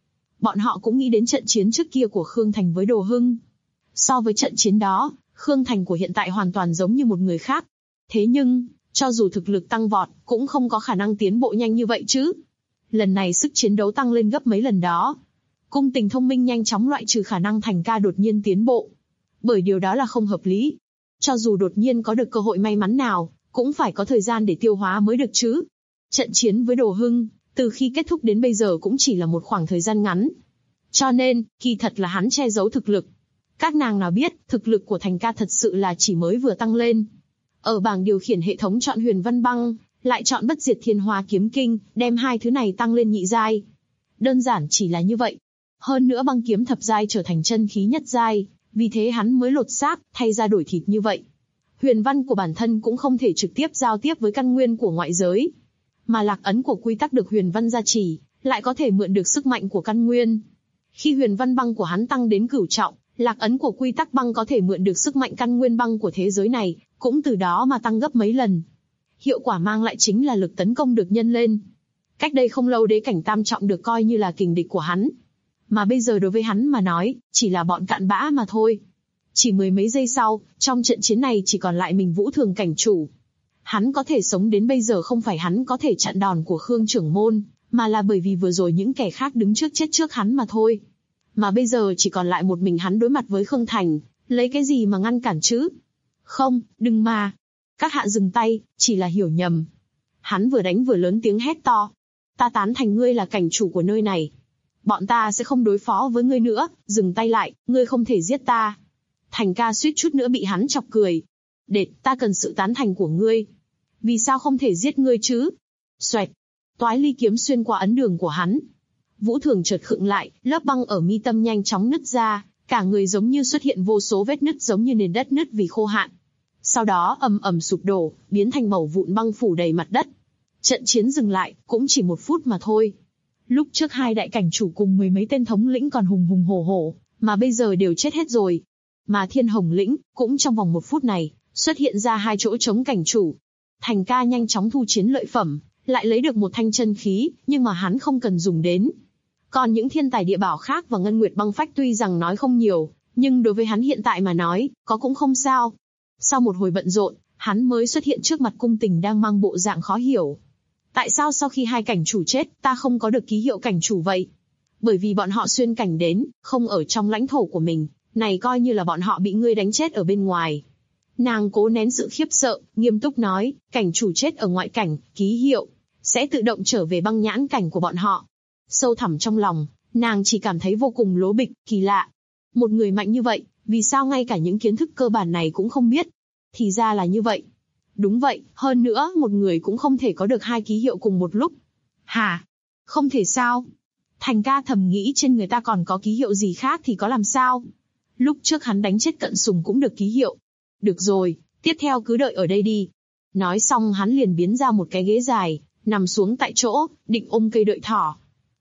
bọn họ cũng nghĩ đến trận chiến trước kia của Khương Thành với Đồ Hưng. So với trận chiến đó, Khương Thành của hiện tại hoàn toàn giống như một người khác. Thế nhưng, cho dù thực lực tăng vọt, cũng không có khả năng tiến bộ nhanh như vậy chứ. Lần này sức chiến đấu tăng lên gấp mấy lần đó. Cung Tình thông minh nhanh chóng loại trừ khả năng Thành ca đột nhiên tiến bộ. Bởi điều đó là không hợp lý. Cho dù đột nhiên có được cơ hội may mắn nào, cũng phải có thời gian để tiêu hóa mới được chứ. Trận chiến với Đồ Hưng, từ khi kết thúc đến bây giờ cũng chỉ là một khoảng thời gian ngắn. Cho nên, kỳ thật là hắn che giấu thực lực. Các nàng nào biết, thực lực của Thành ca thật sự là chỉ mới vừa tăng lên. Ở bảng điều khiển hệ thống chọn Huyền Văn Băng, lại chọn Bất Diệt Thiên Hoa Kiếm Kinh, đem hai thứ này tăng lên nhị giai. Đơn giản chỉ là như vậy. Hơn nữa băng kiếm thập giai trở thành chân khí nhất giai, vì thế hắn mới lột xác, thay ra đổi thịt như vậy. Huyền văn của bản thân cũng không thể trực tiếp giao tiếp với căn nguyên của ngoại giới, mà lạc ấn của quy tắc được huyền văn gia trì, lại có thể mượn được sức mạnh của căn nguyên. Khi huyền văn băng của hắn tăng đến cửu trọng, lạc ấn của quy tắc băng có thể mượn được sức mạnh căn nguyên băng của thế giới này, cũng từ đó mà tăng gấp mấy lần. Hiệu quả mang lại chính là lực tấn công được nhân lên. Cách đây không lâu đế cảnh tam trọng được coi như là kình địch của hắn. Mà bây giờ đối với hắn mà nói, chỉ là bọn cặn bã mà thôi. Chỉ mười mấy giây sau, trong trận chiến này chỉ còn lại mình Vũ Thường cảnh chủ. Hắn có thể sống đến bây giờ không phải hắn có thể chặn đòn của Khương trưởng môn, mà là bởi vì vừa rồi những kẻ khác đứng trước chết trước hắn mà thôi. Mà bây giờ chỉ còn lại một mình hắn đối mặt với Khương Thành, lấy cái gì mà ngăn cản chứ? Không, đừng mà. Các hạ dừng tay, chỉ là hiểu nhầm. Hắn vừa đánh vừa lớn tiếng hét to. Ta tán thành ngươi là cảnh chủ của nơi này. Bọn ta sẽ không đối phó với ngươi nữa, dừng tay lại, ngươi không thể giết ta. Thành ca suýt chút nữa bị hắn chọc cười. Đệt, ta cần sự tán thành của ngươi. Vì sao không thể giết ngươi chứ? Xoẹt, toái ly kiếm xuyên qua ấn đường của hắn. Vũ Thường chợt khựng lại, lớp băng ở mi tâm nhanh chóng nứt ra, cả người giống như xuất hiện vô số vết nứt giống như nền đất nứt vì khô hạn. Sau đó ầm ầm sụp đổ, biến thành mẩu vụn băng phủ đầy mặt đất. Trận chiến dừng lại, cũng chỉ 1 phút mà thôi. Lúc trước hai đại cảnh chủ cùng mười mấy tên thống lĩnh còn hùng hùng hổ hổ, mà bây giờ đều chết hết rồi. Mà Thiên Hồng lĩnh, cũng trong vòng 1 phút này, xuất hiện ra 2 chỗ trống cảnh chủ. Thành ca nhanh chóng thu chiến lợi phẩm, lại lấy được một thanh chân khí, nhưng mà hắn không cần dùng đến. Còn những thiên tài địa bảo khác và ngân nguyệt băng phách tuy rằng nói không nhiều, nhưng đối với hắn hiện tại mà nói, có cũng không sao. Sau một hồi bận rộn, hắn mới xuất hiện trước mặt Cung Tình đang mang bộ dạng khó hiểu. Tại sao sau khi hai cảnh chủ chết, ta không có được ký hiệu cảnh chủ vậy? Bởi vì bọn họ xuyên cảnh đến, không ở trong lãnh thổ của mình, này coi như là bọn họ bị ngươi đánh chết ở bên ngoài. Nàng cố nén sự khiếp sợ, nghiêm túc nói, cảnh chủ chết ở ngoại cảnh, ký hiệu sẽ tự động trở về băng nhãn cảnh của bọn họ. Sâu thẳm trong lòng, nàng chỉ cảm thấy vô cùng lố bịch, kỳ lạ. Một người mạnh như vậy, vì sao ngay cả những kiến thức cơ bản này cũng không biết? Thì ra là như vậy. Đúng vậy, hơn nữa một người cũng không thể có được 2 ký hiệu cùng một lúc. Hả? Không thể sao? Thành ca thầm nghĩ trên người ta còn có ký hiệu gì khác thì có làm sao? Lúc trước hắn đánh chết Cận Sùng cũng được ký hiệu. Được rồi, tiếp theo cứ đợi ở đây đi. Nói xong hắn liền biến ra một cái ghế dài, nằm xuống tại chỗ, định ôm cây đợi thỏ.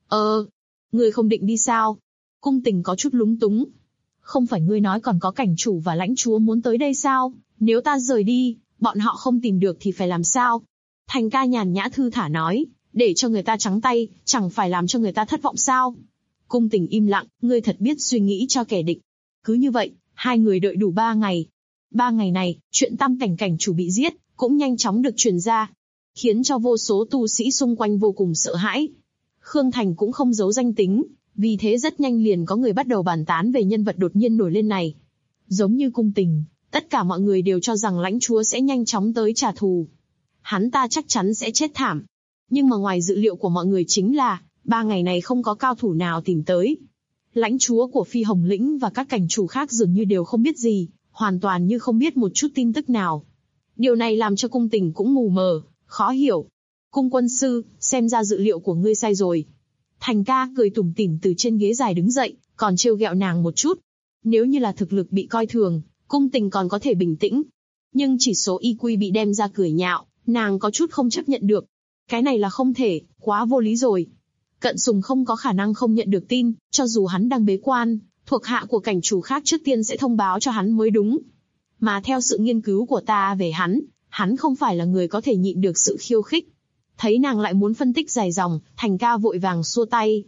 Ngươi không định đi sao? Cung Tình có chút lúng túng. Không phải ngươi nói còn có cảnh chủ và lãnh chúa muốn tới đây sao? Nếu ta rời đi, bọn họ không tìm được thì phải làm sao? Thành ca nhàn nhã thư thả nói, để cho người ta trắng tay, chẳng phải làm cho người ta thất vọng sao? Cung Tình im lặng, ngươi thật biết suy nghĩ cho kẻ địch. Cứ như vậy, hai người đợi đủ 3 ngày. 3 ngày này, chuyện tam cảnh cảnh chủ bị giết, cũng nhanh chóng được truyền ra, khiến cho vô số tu sĩ xung quanh vô cùng sợ hãi. Khương Thành cũng không giấu danh tính, vì thế rất nhanh liền có người bắt đầu bàn tán về nhân vật đột nhiên nổi lên này. Giống như Cung Tình, tất cả mọi người đều cho rằng lãnh chúa sẽ nhanh chóng tới trả thù. Hắn ta chắc chắn sẽ chết thảm. Nhưng mà ngoài dự liệu của mọi người chính là, 3 ngày này không có cao thủ nào tìm tới. Lãnh chúa của Phi Hồng lĩnh và các cảnh chủ khác dường như đều không biết gì, hoàn toàn như không biết một chút tin tức nào. Điều này làm cho Cung Tình cũng mù mờ, khó hiểu. Cung quân sư, xem ra dự liệu của ngươi sai rồi. Thành ca cười tủm tỉm từ trên ghế dài đứng dậy, còn trêu ghẹo nàng một chút. Nếu như là thực lực bị coi thường, Cung Tình còn có thể bình tĩnh. Nhưng chỉ số IQ bị đem ra cười nhạo, nàng có chút không chấp nhận được. Cái này là không thể, quá vô lý rồi. Cận Sùng không có khả năng không nhận được tin, cho dù hắn đang bế quan, thuộc hạ của cảnh chủ khác trước tiên sẽ thông báo cho hắn mới đúng. Mà theo sự nghiên cứu của ta về hắn không phải là người có thể nhịn được sự khiêu khích. Thấy nàng lại muốn phân tích dài dòng, Thành ca vội vàng xua tay.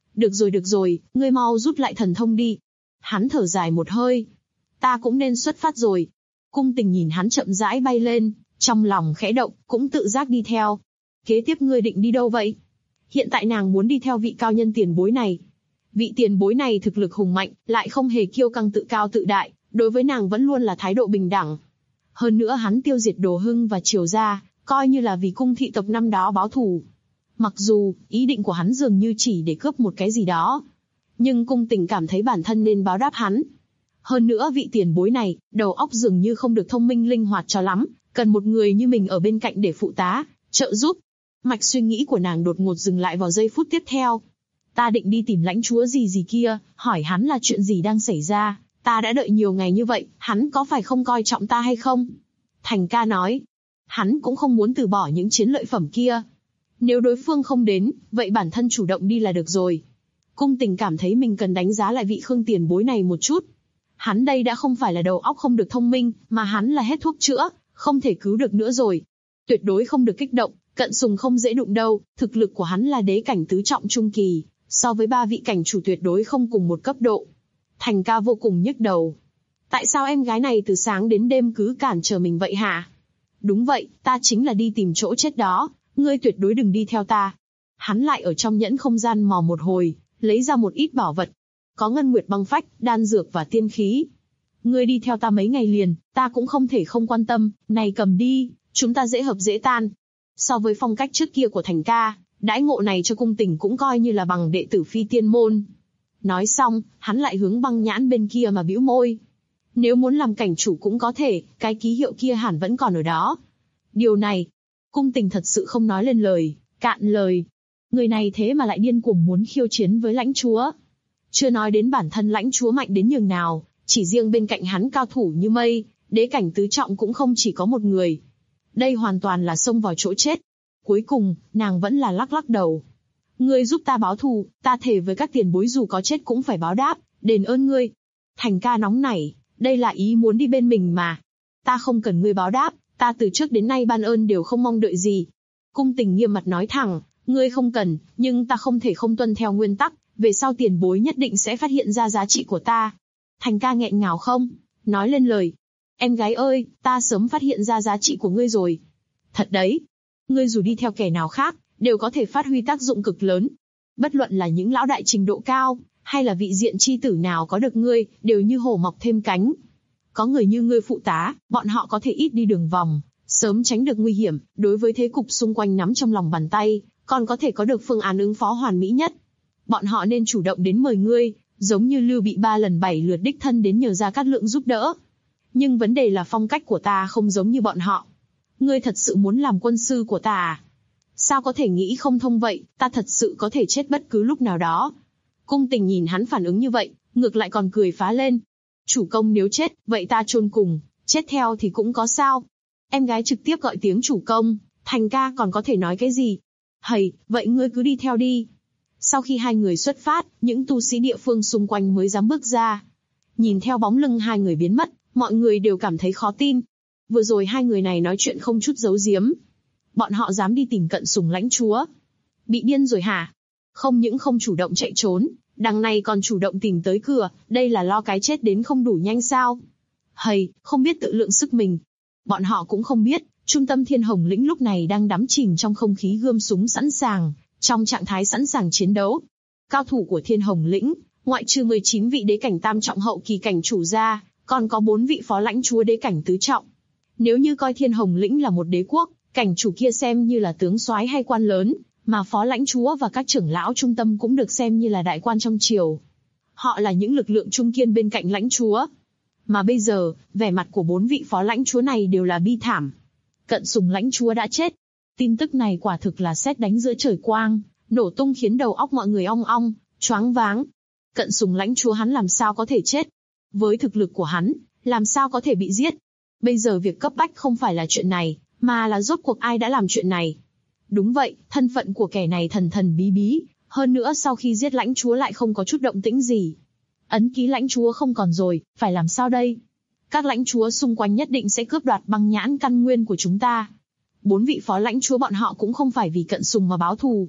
Được rồi, ngươi mau rút lại thần thông đi. Hắn thở dài một hơi. Ta cũng nên xuất phát rồi. Cung Tình nhìn hắn chậm rãi bay lên, trong lòng khẽ động, cũng tự giác đi theo. Kế tiếp ngươi định đi đâu vậy? Hiện tại nàng muốn đi theo vị cao nhân tiền bối này. Vị tiền bối này thực lực hùng mạnh, lại không hề kiêu căng tự cao tự đại, đối với nàng vẫn luôn là thái độ bình đẳng. Hơn nữa hắn tiêu diệt Đồ Hưng và Triều gia, coi như là vì cung thị tộc năm đó báo thù. Mặc dù, ý định của hắn dường như chỉ để cướp một cái gì đó. Nhưng Cung Tình cảm thấy bản thân nên báo đáp hắn. Hơn nữa vị tiền bối này, đầu óc dường như không được thông minh linh hoạt cho lắm, cần một người như mình ở bên cạnh để phụ tá, trợ giúp. Mạch suy nghĩ của nàng đột ngột dừng lại vào giây phút tiếp theo. Ta định đi tìm lãnh chúa gì kia, hỏi hắn là chuyện gì đang xảy ra, ta đã đợi nhiều ngày như vậy, hắn có phải không coi trọng ta hay không? Thành ca nói, hắn cũng không muốn từ bỏ những chiến lợi phẩm kia. Nếu đối phương không đến, vậy bản thân chủ động đi là được rồi. Cung Tình cảm thấy mình cần đánh giá lại vị Khương tiền bối này một chút. Hắn đây đã không phải là đầu óc không được thông minh, mà hắn là hết thuốc chữa, không thể cứu được nữa rồi. Tuyệt đối không được kích động, Cận Sùng không dễ đụng đâu, thực lực của hắn là đế cảnh tứ trọng trung kỳ, so với 3 vị cảnh chủ tuyệt đối không cùng một cấp độ. Thành ca vô cùng nhức đầu. Tại sao em gái này từ sáng đến đêm cứ cản trở mình vậy hả? Đúng vậy, ta chính là đi tìm chỗ chết đó, ngươi tuyệt đối đừng đi theo ta. Hắn lại ở trong nhẫn không gian mò một hồi, lấy ra một ít bảo vật. Có ngân nguyệt băng phách, đan dược và tiên khí. Ngươi đi theo ta mấy ngày liền, ta cũng không thể không quan tâm, này cầm đi, chúng ta dễ hợp dễ tan. So với phong cách trước kia của Thành ca, đãi ngộ này cho Cung Tình cũng coi như là bằng đệ tử phi tiên môn. Nói xong, hắn lại hướng Băng Nhãn bên kia mà bĩu môi. Nếu muốn làm cảnh chủ cũng có thể, cái ký hiệu kia hẳn vẫn còn ở đó. Điều này, Cung Tình thật sự không nói lên lời, cạn lời. Người này thế mà lại điên cuồng muốn khiêu chiến với lãnh chúa. Chưa nói đến bản thân lãnh chúa mạnh đến nhường nào, chỉ riêng bên cạnh hắn cao thủ như mây, đế cảnh tứ trọng cũng không chỉ có một người. Đây hoàn toàn là xông vào chỗ chết. Cuối cùng, nàng vẫn là lắc đầu. Ngươi giúp ta báo thù, ta thề với các tiền bối dù có chết cũng phải báo đáp, đền ơn ngươi. Thành ca nóng nảy, đây là ý muốn đi bên mình mà. Ta không cần ngươi báo đáp, ta từ trước đến nay ban ơn đều không mong đợi gì. Cung Tình nghiêm mặt nói thẳng, ngươi không cần, nhưng ta không thể không tuân theo nguyên tắc, về sau tiền bối nhất định sẽ phát hiện ra giá trị của ta. Thành ca nghẹn ngào không, nói lên lời. Em gái ơi, ta sớm phát hiện ra giá trị của ngươi rồi. Thật đấy, ngươi dù đi theo kẻ nào khác, đều có thể phát huy tác dụng cực lớn. Bất luận là những lão đại trình độ cao, hay là vị diện chi tử nào có được ngươi, đều như hổ mọc thêm cánh. Có người như ngươi phụ tá, bọn họ có thể ít đi đường vòng, sớm tránh được nguy hiểm, đối với thế cục xung quanh nắm trong lòng bàn tay, còn có thể có được phương án ứng phó hoàn mỹ nhất. Bọn họ nên chủ động đến mời ngươi, giống như Lưu Bị 3 lần 7 lượt đích thân đến nhờ Gia Cát Lượng giúp đỡ. Nhưng vấn đề là phong cách của ta không giống như bọn họ. Ngươi thật sự muốn làm quân sư của ta à? Sao có thể nghĩ không thông vậy, ta thật sự có thể chết bất cứ lúc nào đó. Cung Tình nhìn hắn phản ứng như vậy, ngược lại còn cười phá lên. Chủ công nếu chết, vậy ta chôn cùng, chết theo thì cũng có sao. Em gái trực tiếp gọi tiếng chủ công, Thành ca còn có thể nói cái gì? Hầy, vậy ngươi cứ đi theo đi. Sau khi hai người xuất phát, những tu sĩ địa phương xung quanh mới dám bước ra. Nhìn theo bóng lưng hai người biến mất, mọi người đều cảm thấy khó tin. Vừa rồi hai người này nói chuyện không chút giấu giếm. Bọn họ dám đi tìm Cận Sùng lãnh chúa. Bị điên rồi hả? Không những không chủ động chạy trốn, đằng này còn chủ động tìm tới cửa, đây là lo cái chết đến không đủ nhanh sao? Hầy, không biết tự lượng sức mình. Bọn họ cũng không biết, trung tâm Thiên Hồng Lĩnh lúc này đang đắm chìm trong không khí gươm súng sẵn sàng, trong trạng thái sẵn sàng chiến đấu. Cao thủ của Thiên Hồng Lĩnh, ngoại trừ 19 vị đế cảnh tam trọng hậu kỳ cảnh chủ ra, còn có 4 vị phó lãnh chúa đế cảnh tứ trọng. Nếu như coi Thiên Hồng Lĩnh là một đế quốc, cảnh chủ kia xem như là tướng soái hay quan lớn, mà phó lãnh chúa và các trưởng lão trung tâm cũng được xem như là đại quan trong triều. Họ là những lực lượng trung kiên bên cạnh lãnh chúa. Mà bây giờ, vẻ mặt của 4 vị phó lãnh chúa này đều là bi thảm. Cận Sùng lãnh chúa đã chết. Tin tức này quả thực là sét đánh giữa trời quang, nổ tung khiến đầu óc mọi người ong ong, choáng váng. Cận Sùng lãnh chúa hắn làm sao có thể chết? Với thực lực của hắn, làm sao có thể bị giết? Bây giờ việc cấp bách không phải là chuyện này, mà là rốt cuộc ai đã làm chuyện này. Đúng vậy, thân phận của kẻ này thần thần bí bí, hơn nữa sau khi giết lãnh chúa lại không có chút động tĩnh gì. Ấn ký lãnh chúa không còn rồi, phải làm sao đây? Các lãnh chúa xung quanh nhất định sẽ cướp đoạt Băng Nhãn căn nguyên của chúng ta. 4 vị phó lãnh chúa bọn họ cũng không phải vì Cận Sùng mà báo thù.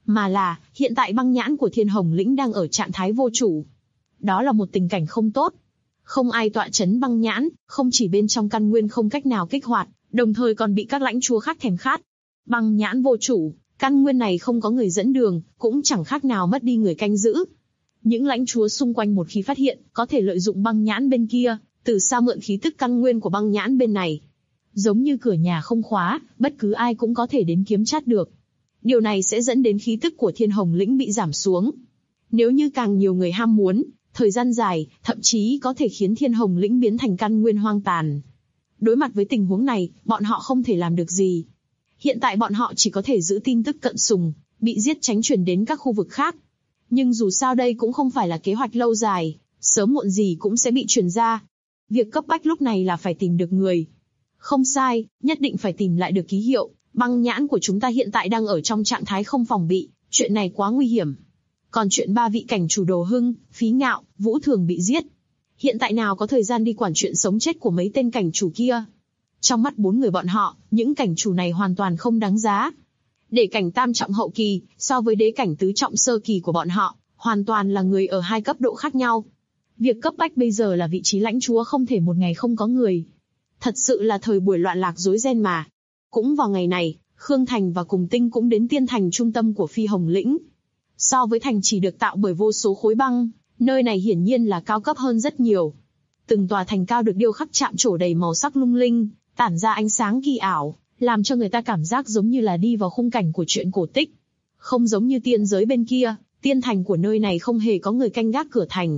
mà là, hiện tại băng nhãn của Thiên Hồng Lĩnh đang ở trạng thái vô chủ. Đó là một tình cảnh không tốt. Không ai tọa chấn băng nhãn, không chỉ bên trong căn nguyên không cách nào kích hoạt, đồng thời còn bị các lãnh chúa khác thèm khát. Băng nhãn vô chủ, căn nguyên này không có người dẫn đường, cũng chẳng khác nào mất đi người canh giữ. Những lãnh chúa xung quanh một khi phát hiện, có thể lợi dụng băng nhãn bên kia, từ xa mượn khí tức căn nguyên của băng nhãn bên này. Giống như cửa nhà không khóa, bất cứ ai cũng có thể đến kiếm chát được. Điều này sẽ dẫn đến khí tức của Thiên Hồng Lĩnh bị giảm xuống. Nếu như càng nhiều người ham muốn, thời gian dài, thậm chí có thể khiến Thiên Hồng Lĩnh biến thành căn nguyên hoang tàn. Đối mặt với tình huống này, bọn họ không thể làm được gì. Hiện tại bọn họ chỉ có thể giữ tin tức Cận Sùng bị giết tránh truyền đến các khu vực khác. Nhưng dù sao đây cũng không phải là kế hoạch lâu dài, sớm muộn gì cũng sẽ bị truyền ra. Việc cấp bách lúc này là phải tìm được người. Không sai, nhất định phải tìm lại được ký hiệu. Băng nhãn của chúng ta hiện tại đang ở trong trạng thái không phòng bị, chuyện này quá nguy hiểm. Còn chuyện 3 vị cảnh chủ Đồ Hưng, Phí Ngạo, Vũ Thường bị giết. Hiện tại nào có thời gian đi quản chuyện sống chết của mấy tên cảnh chủ kia. Trong mắt 4 người bọn họ, những cảnh chủ này hoàn toàn không đáng giá. Để cảnh tam trọng hậu kỳ, so với đế cảnh tứ trọng sơ kỳ của bọn họ, hoàn toàn là người ở 2 cấp độ khác nhau. Việc cấp bách bây giờ là vị trí lãnh chúa không thể một ngày không có người. Thật sự là thời buổi loạn lạc rối ren mà. Cũng vào ngày này, Khương Thành và Cùng Tinh cũng đến Tiên Thành trung tâm của Phi Hồng Lĩnh. So với thành chỉ được tạo bởi vô số khối băng, nơi này hiển nhiên là cao cấp hơn rất nhiều. Từng tòa thành cao được điêu khắc chạm trổ đầy màu sắc lung linh, tản ra ánh sáng kỳ ảo, làm cho người ta cảm giác giống như là đi vào khung cảnh của truyện cổ tích. Không giống như tiên giới bên kia, tiên thành của nơi này không hề có người canh gác cửa thành.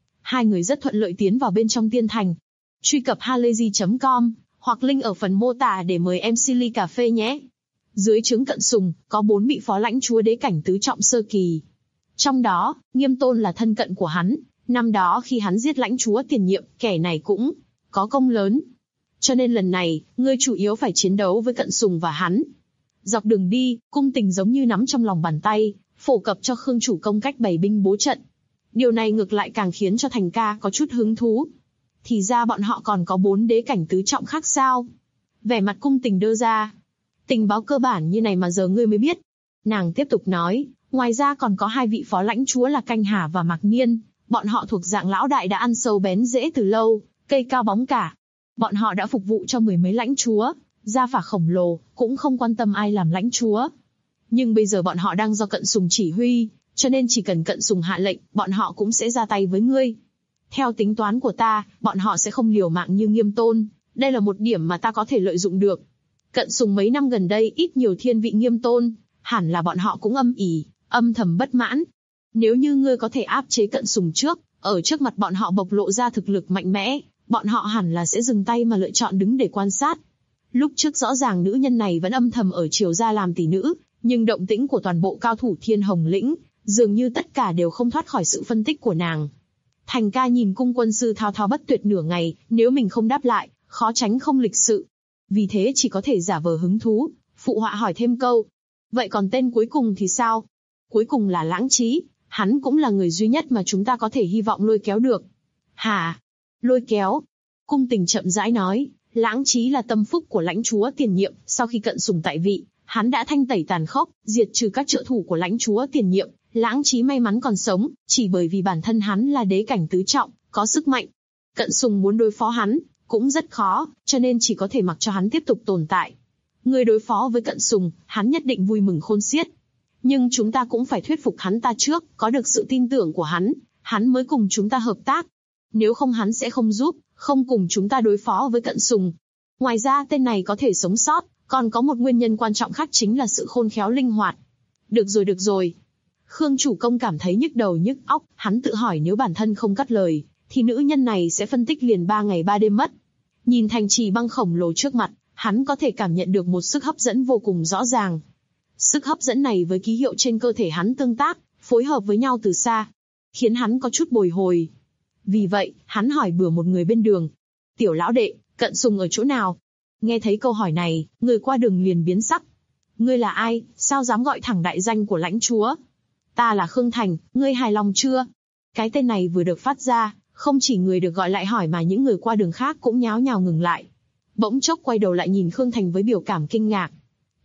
2 người rất thuận lợi tiến vào bên trong tiên thành. Truy cập halayzi.com hoặc link ở phần mô tả để mời MC ly cà phê nhé. Dưới trướng Cận Sùng, có 4 vị phó lãnh chúa đế cảnh tứ trọng sơ kỳ. Trong đó, Nghiêm Tôn là thân cận của hắn. Năm đó khi hắn giết lãnh chúa tiền nhiệm, kẻ này cũng có công lớn. Cho nên lần này, ngươi chủ yếu phải chiến đấu với Cận Sùng và hắn. Dọc đường đi, Cung Tình giống như nắm trong lòng bàn tay, phổ cập cho Khương chủ công cách bày binh bố trận. Điều này ngược lại càng khiến cho Thành ca có chút hứng thú. Thì ra bọn họ còn có 4 đế cảnh tứ trọng khác sao? Vẻ mặt Cung Tình đơ ra. Tình báo cơ bản như này mà giờ ngươi mới biết. Nàng tiếp tục nói, ngoài ra còn có 2 vị phó lãnh chúa là Canh Hà và Mạc Niên. Bọn họ thuộc dạng lão đại đã ăn sâu bén rễ từ lâu, cây cao bóng cả. Bọn họ đã phục vụ cho 10 mấy lãnh chúa, gia phả khổng lồ, cũng không quan tâm ai làm lãnh chúa. Nhưng bây giờ bọn họ đang do Cận Sùng chỉ huy, cho nên chỉ cần Cận Sùng hạ lệnh, bọn họ cũng sẽ ra tay với ngươi. Theo tính toán của ta, bọn họ sẽ không liều mạng như Nghiêm Tôn, đây là một điểm mà ta có thể lợi dụng được. Cận Sùng mấy năm gần đây ít nhiều thiên vị Nghiêm Tôn, hẳn là bọn họ cũng âm ỉ, âm thầm bất mãn. Nếu như ngươi có thể áp chế Cận Sùng trước, ở trước mặt bọn họ bộc lộ ra thực lực mạnh mẽ, bọn họ hẳn là sẽ dừng tay mà lựa chọn đứng để quan sát. Lúc trước rõ ràng nữ nhân này vẫn âm thầm ở Triều gia làm tỷ nữ, nhưng động tĩnh của toàn bộ cao thủ Thiên Hồng Lĩnh, dường như tất cả đều không thoát khỏi sự phân tích của nàng. Thành ca nhìn Cung quân sư thao thao bất tuyệt nửa ngày, nếu mình không đáp lại, khó tránh không lịch sự. Vì thế chỉ có thể giả vờ hứng thú, phụ họa hỏi thêm câu. Vậy còn tên cuối cùng thì sao? Cuối cùng là Lãng Chí, hắn cũng là người duy nhất mà chúng ta có thể hy vọng lôi kéo được. Hả? Lôi kéo? Cung Tình chậm rãi nói, Lãng Chí là tâm phúc của lãnh chúa tiền nhiệm, sau khi Cận Sùng tại vị, hắn đã thanh tẩy tàn khốc, diệt trừ các trợ thủ của lãnh chúa tiền nhiệm. Lãng Chí may mắn còn sống, chỉ bởi vì bản thân hắn là đế cảnh tứ trọng, có sức mạnh. Cận Sùng muốn đối phó hắn, cũng rất khó, cho nên chỉ có thể mặc cho hắn tiếp tục tồn tại. Người đối phó với Cận Sùng, hắn nhất định vui mừng khôn xiết. Nhưng chúng ta cũng phải thuyết phục hắn ta trước, có được sự tin tưởng của hắn mới cùng chúng ta hợp tác. Nếu không hắn sẽ không giúp, không cùng chúng ta đối phó với Cận Sùng. Ngoài ra tên này có thể sống sót, còn có một nguyên nhân quan trọng khác chính là sự khôn khéo linh hoạt. Được rồi. Khương chủ công cảm thấy nhức đầu nhức óc, hắn tự hỏi nếu bản thân không cắt lời, thì nữ nhân này sẽ phân tích liền 3 ngày 3 đêm mất. Nhìn thành trì băng khổng lồ trước mặt, hắn có thể cảm nhận được một sức hấp dẫn vô cùng rõ ràng. Sức hấp dẫn này với ký hiệu trên cơ thể hắn tương tác, phối hợp với nhau từ xa, khiến hắn có chút bồi hồi. Vì vậy, hắn hỏi bừa một người bên đường. Tiểu lão đệ, Cận Sùng ở chỗ nào? Nghe thấy câu hỏi này, người qua đường liền biến sắc. Ngươi là ai, sao dám gọi thẳng đại danh của lãnh chúa? Ta là Khương Thành, ngươi hài lòng chưa? Cái tên này vừa được phát ra, không chỉ người được gọi lại hỏi mà những người qua đường khác cũng nháo nhào ngừng lại. Bỗng chốc quay đầu lại nhìn Khương Thành với biểu cảm kinh ngạc.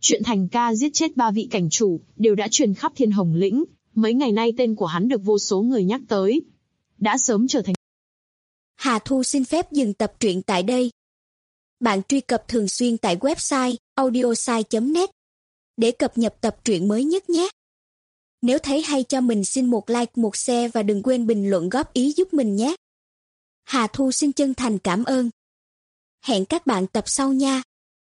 Chuyện Thành ca giết chết 3 vị cảnh chủ đều đã truyền khắp Thiên Hồng Lĩnh, mấy ngày nay tên của hắn được vô số người nhắc tới. Đã sớm trở thành... Hà Thu xin phép dừng tập truyện tại đây. Bạn truy cập thường xuyên tại website audiosai.net để cập nhật tập truyện mới nhất nhé. Nếu thấy hay cho mình xin một like, một share và đừng quên bình luận góp ý giúp mình nhé. Hà Thu xin chân thành cảm ơn. Hẹn các bạn tập sau nha.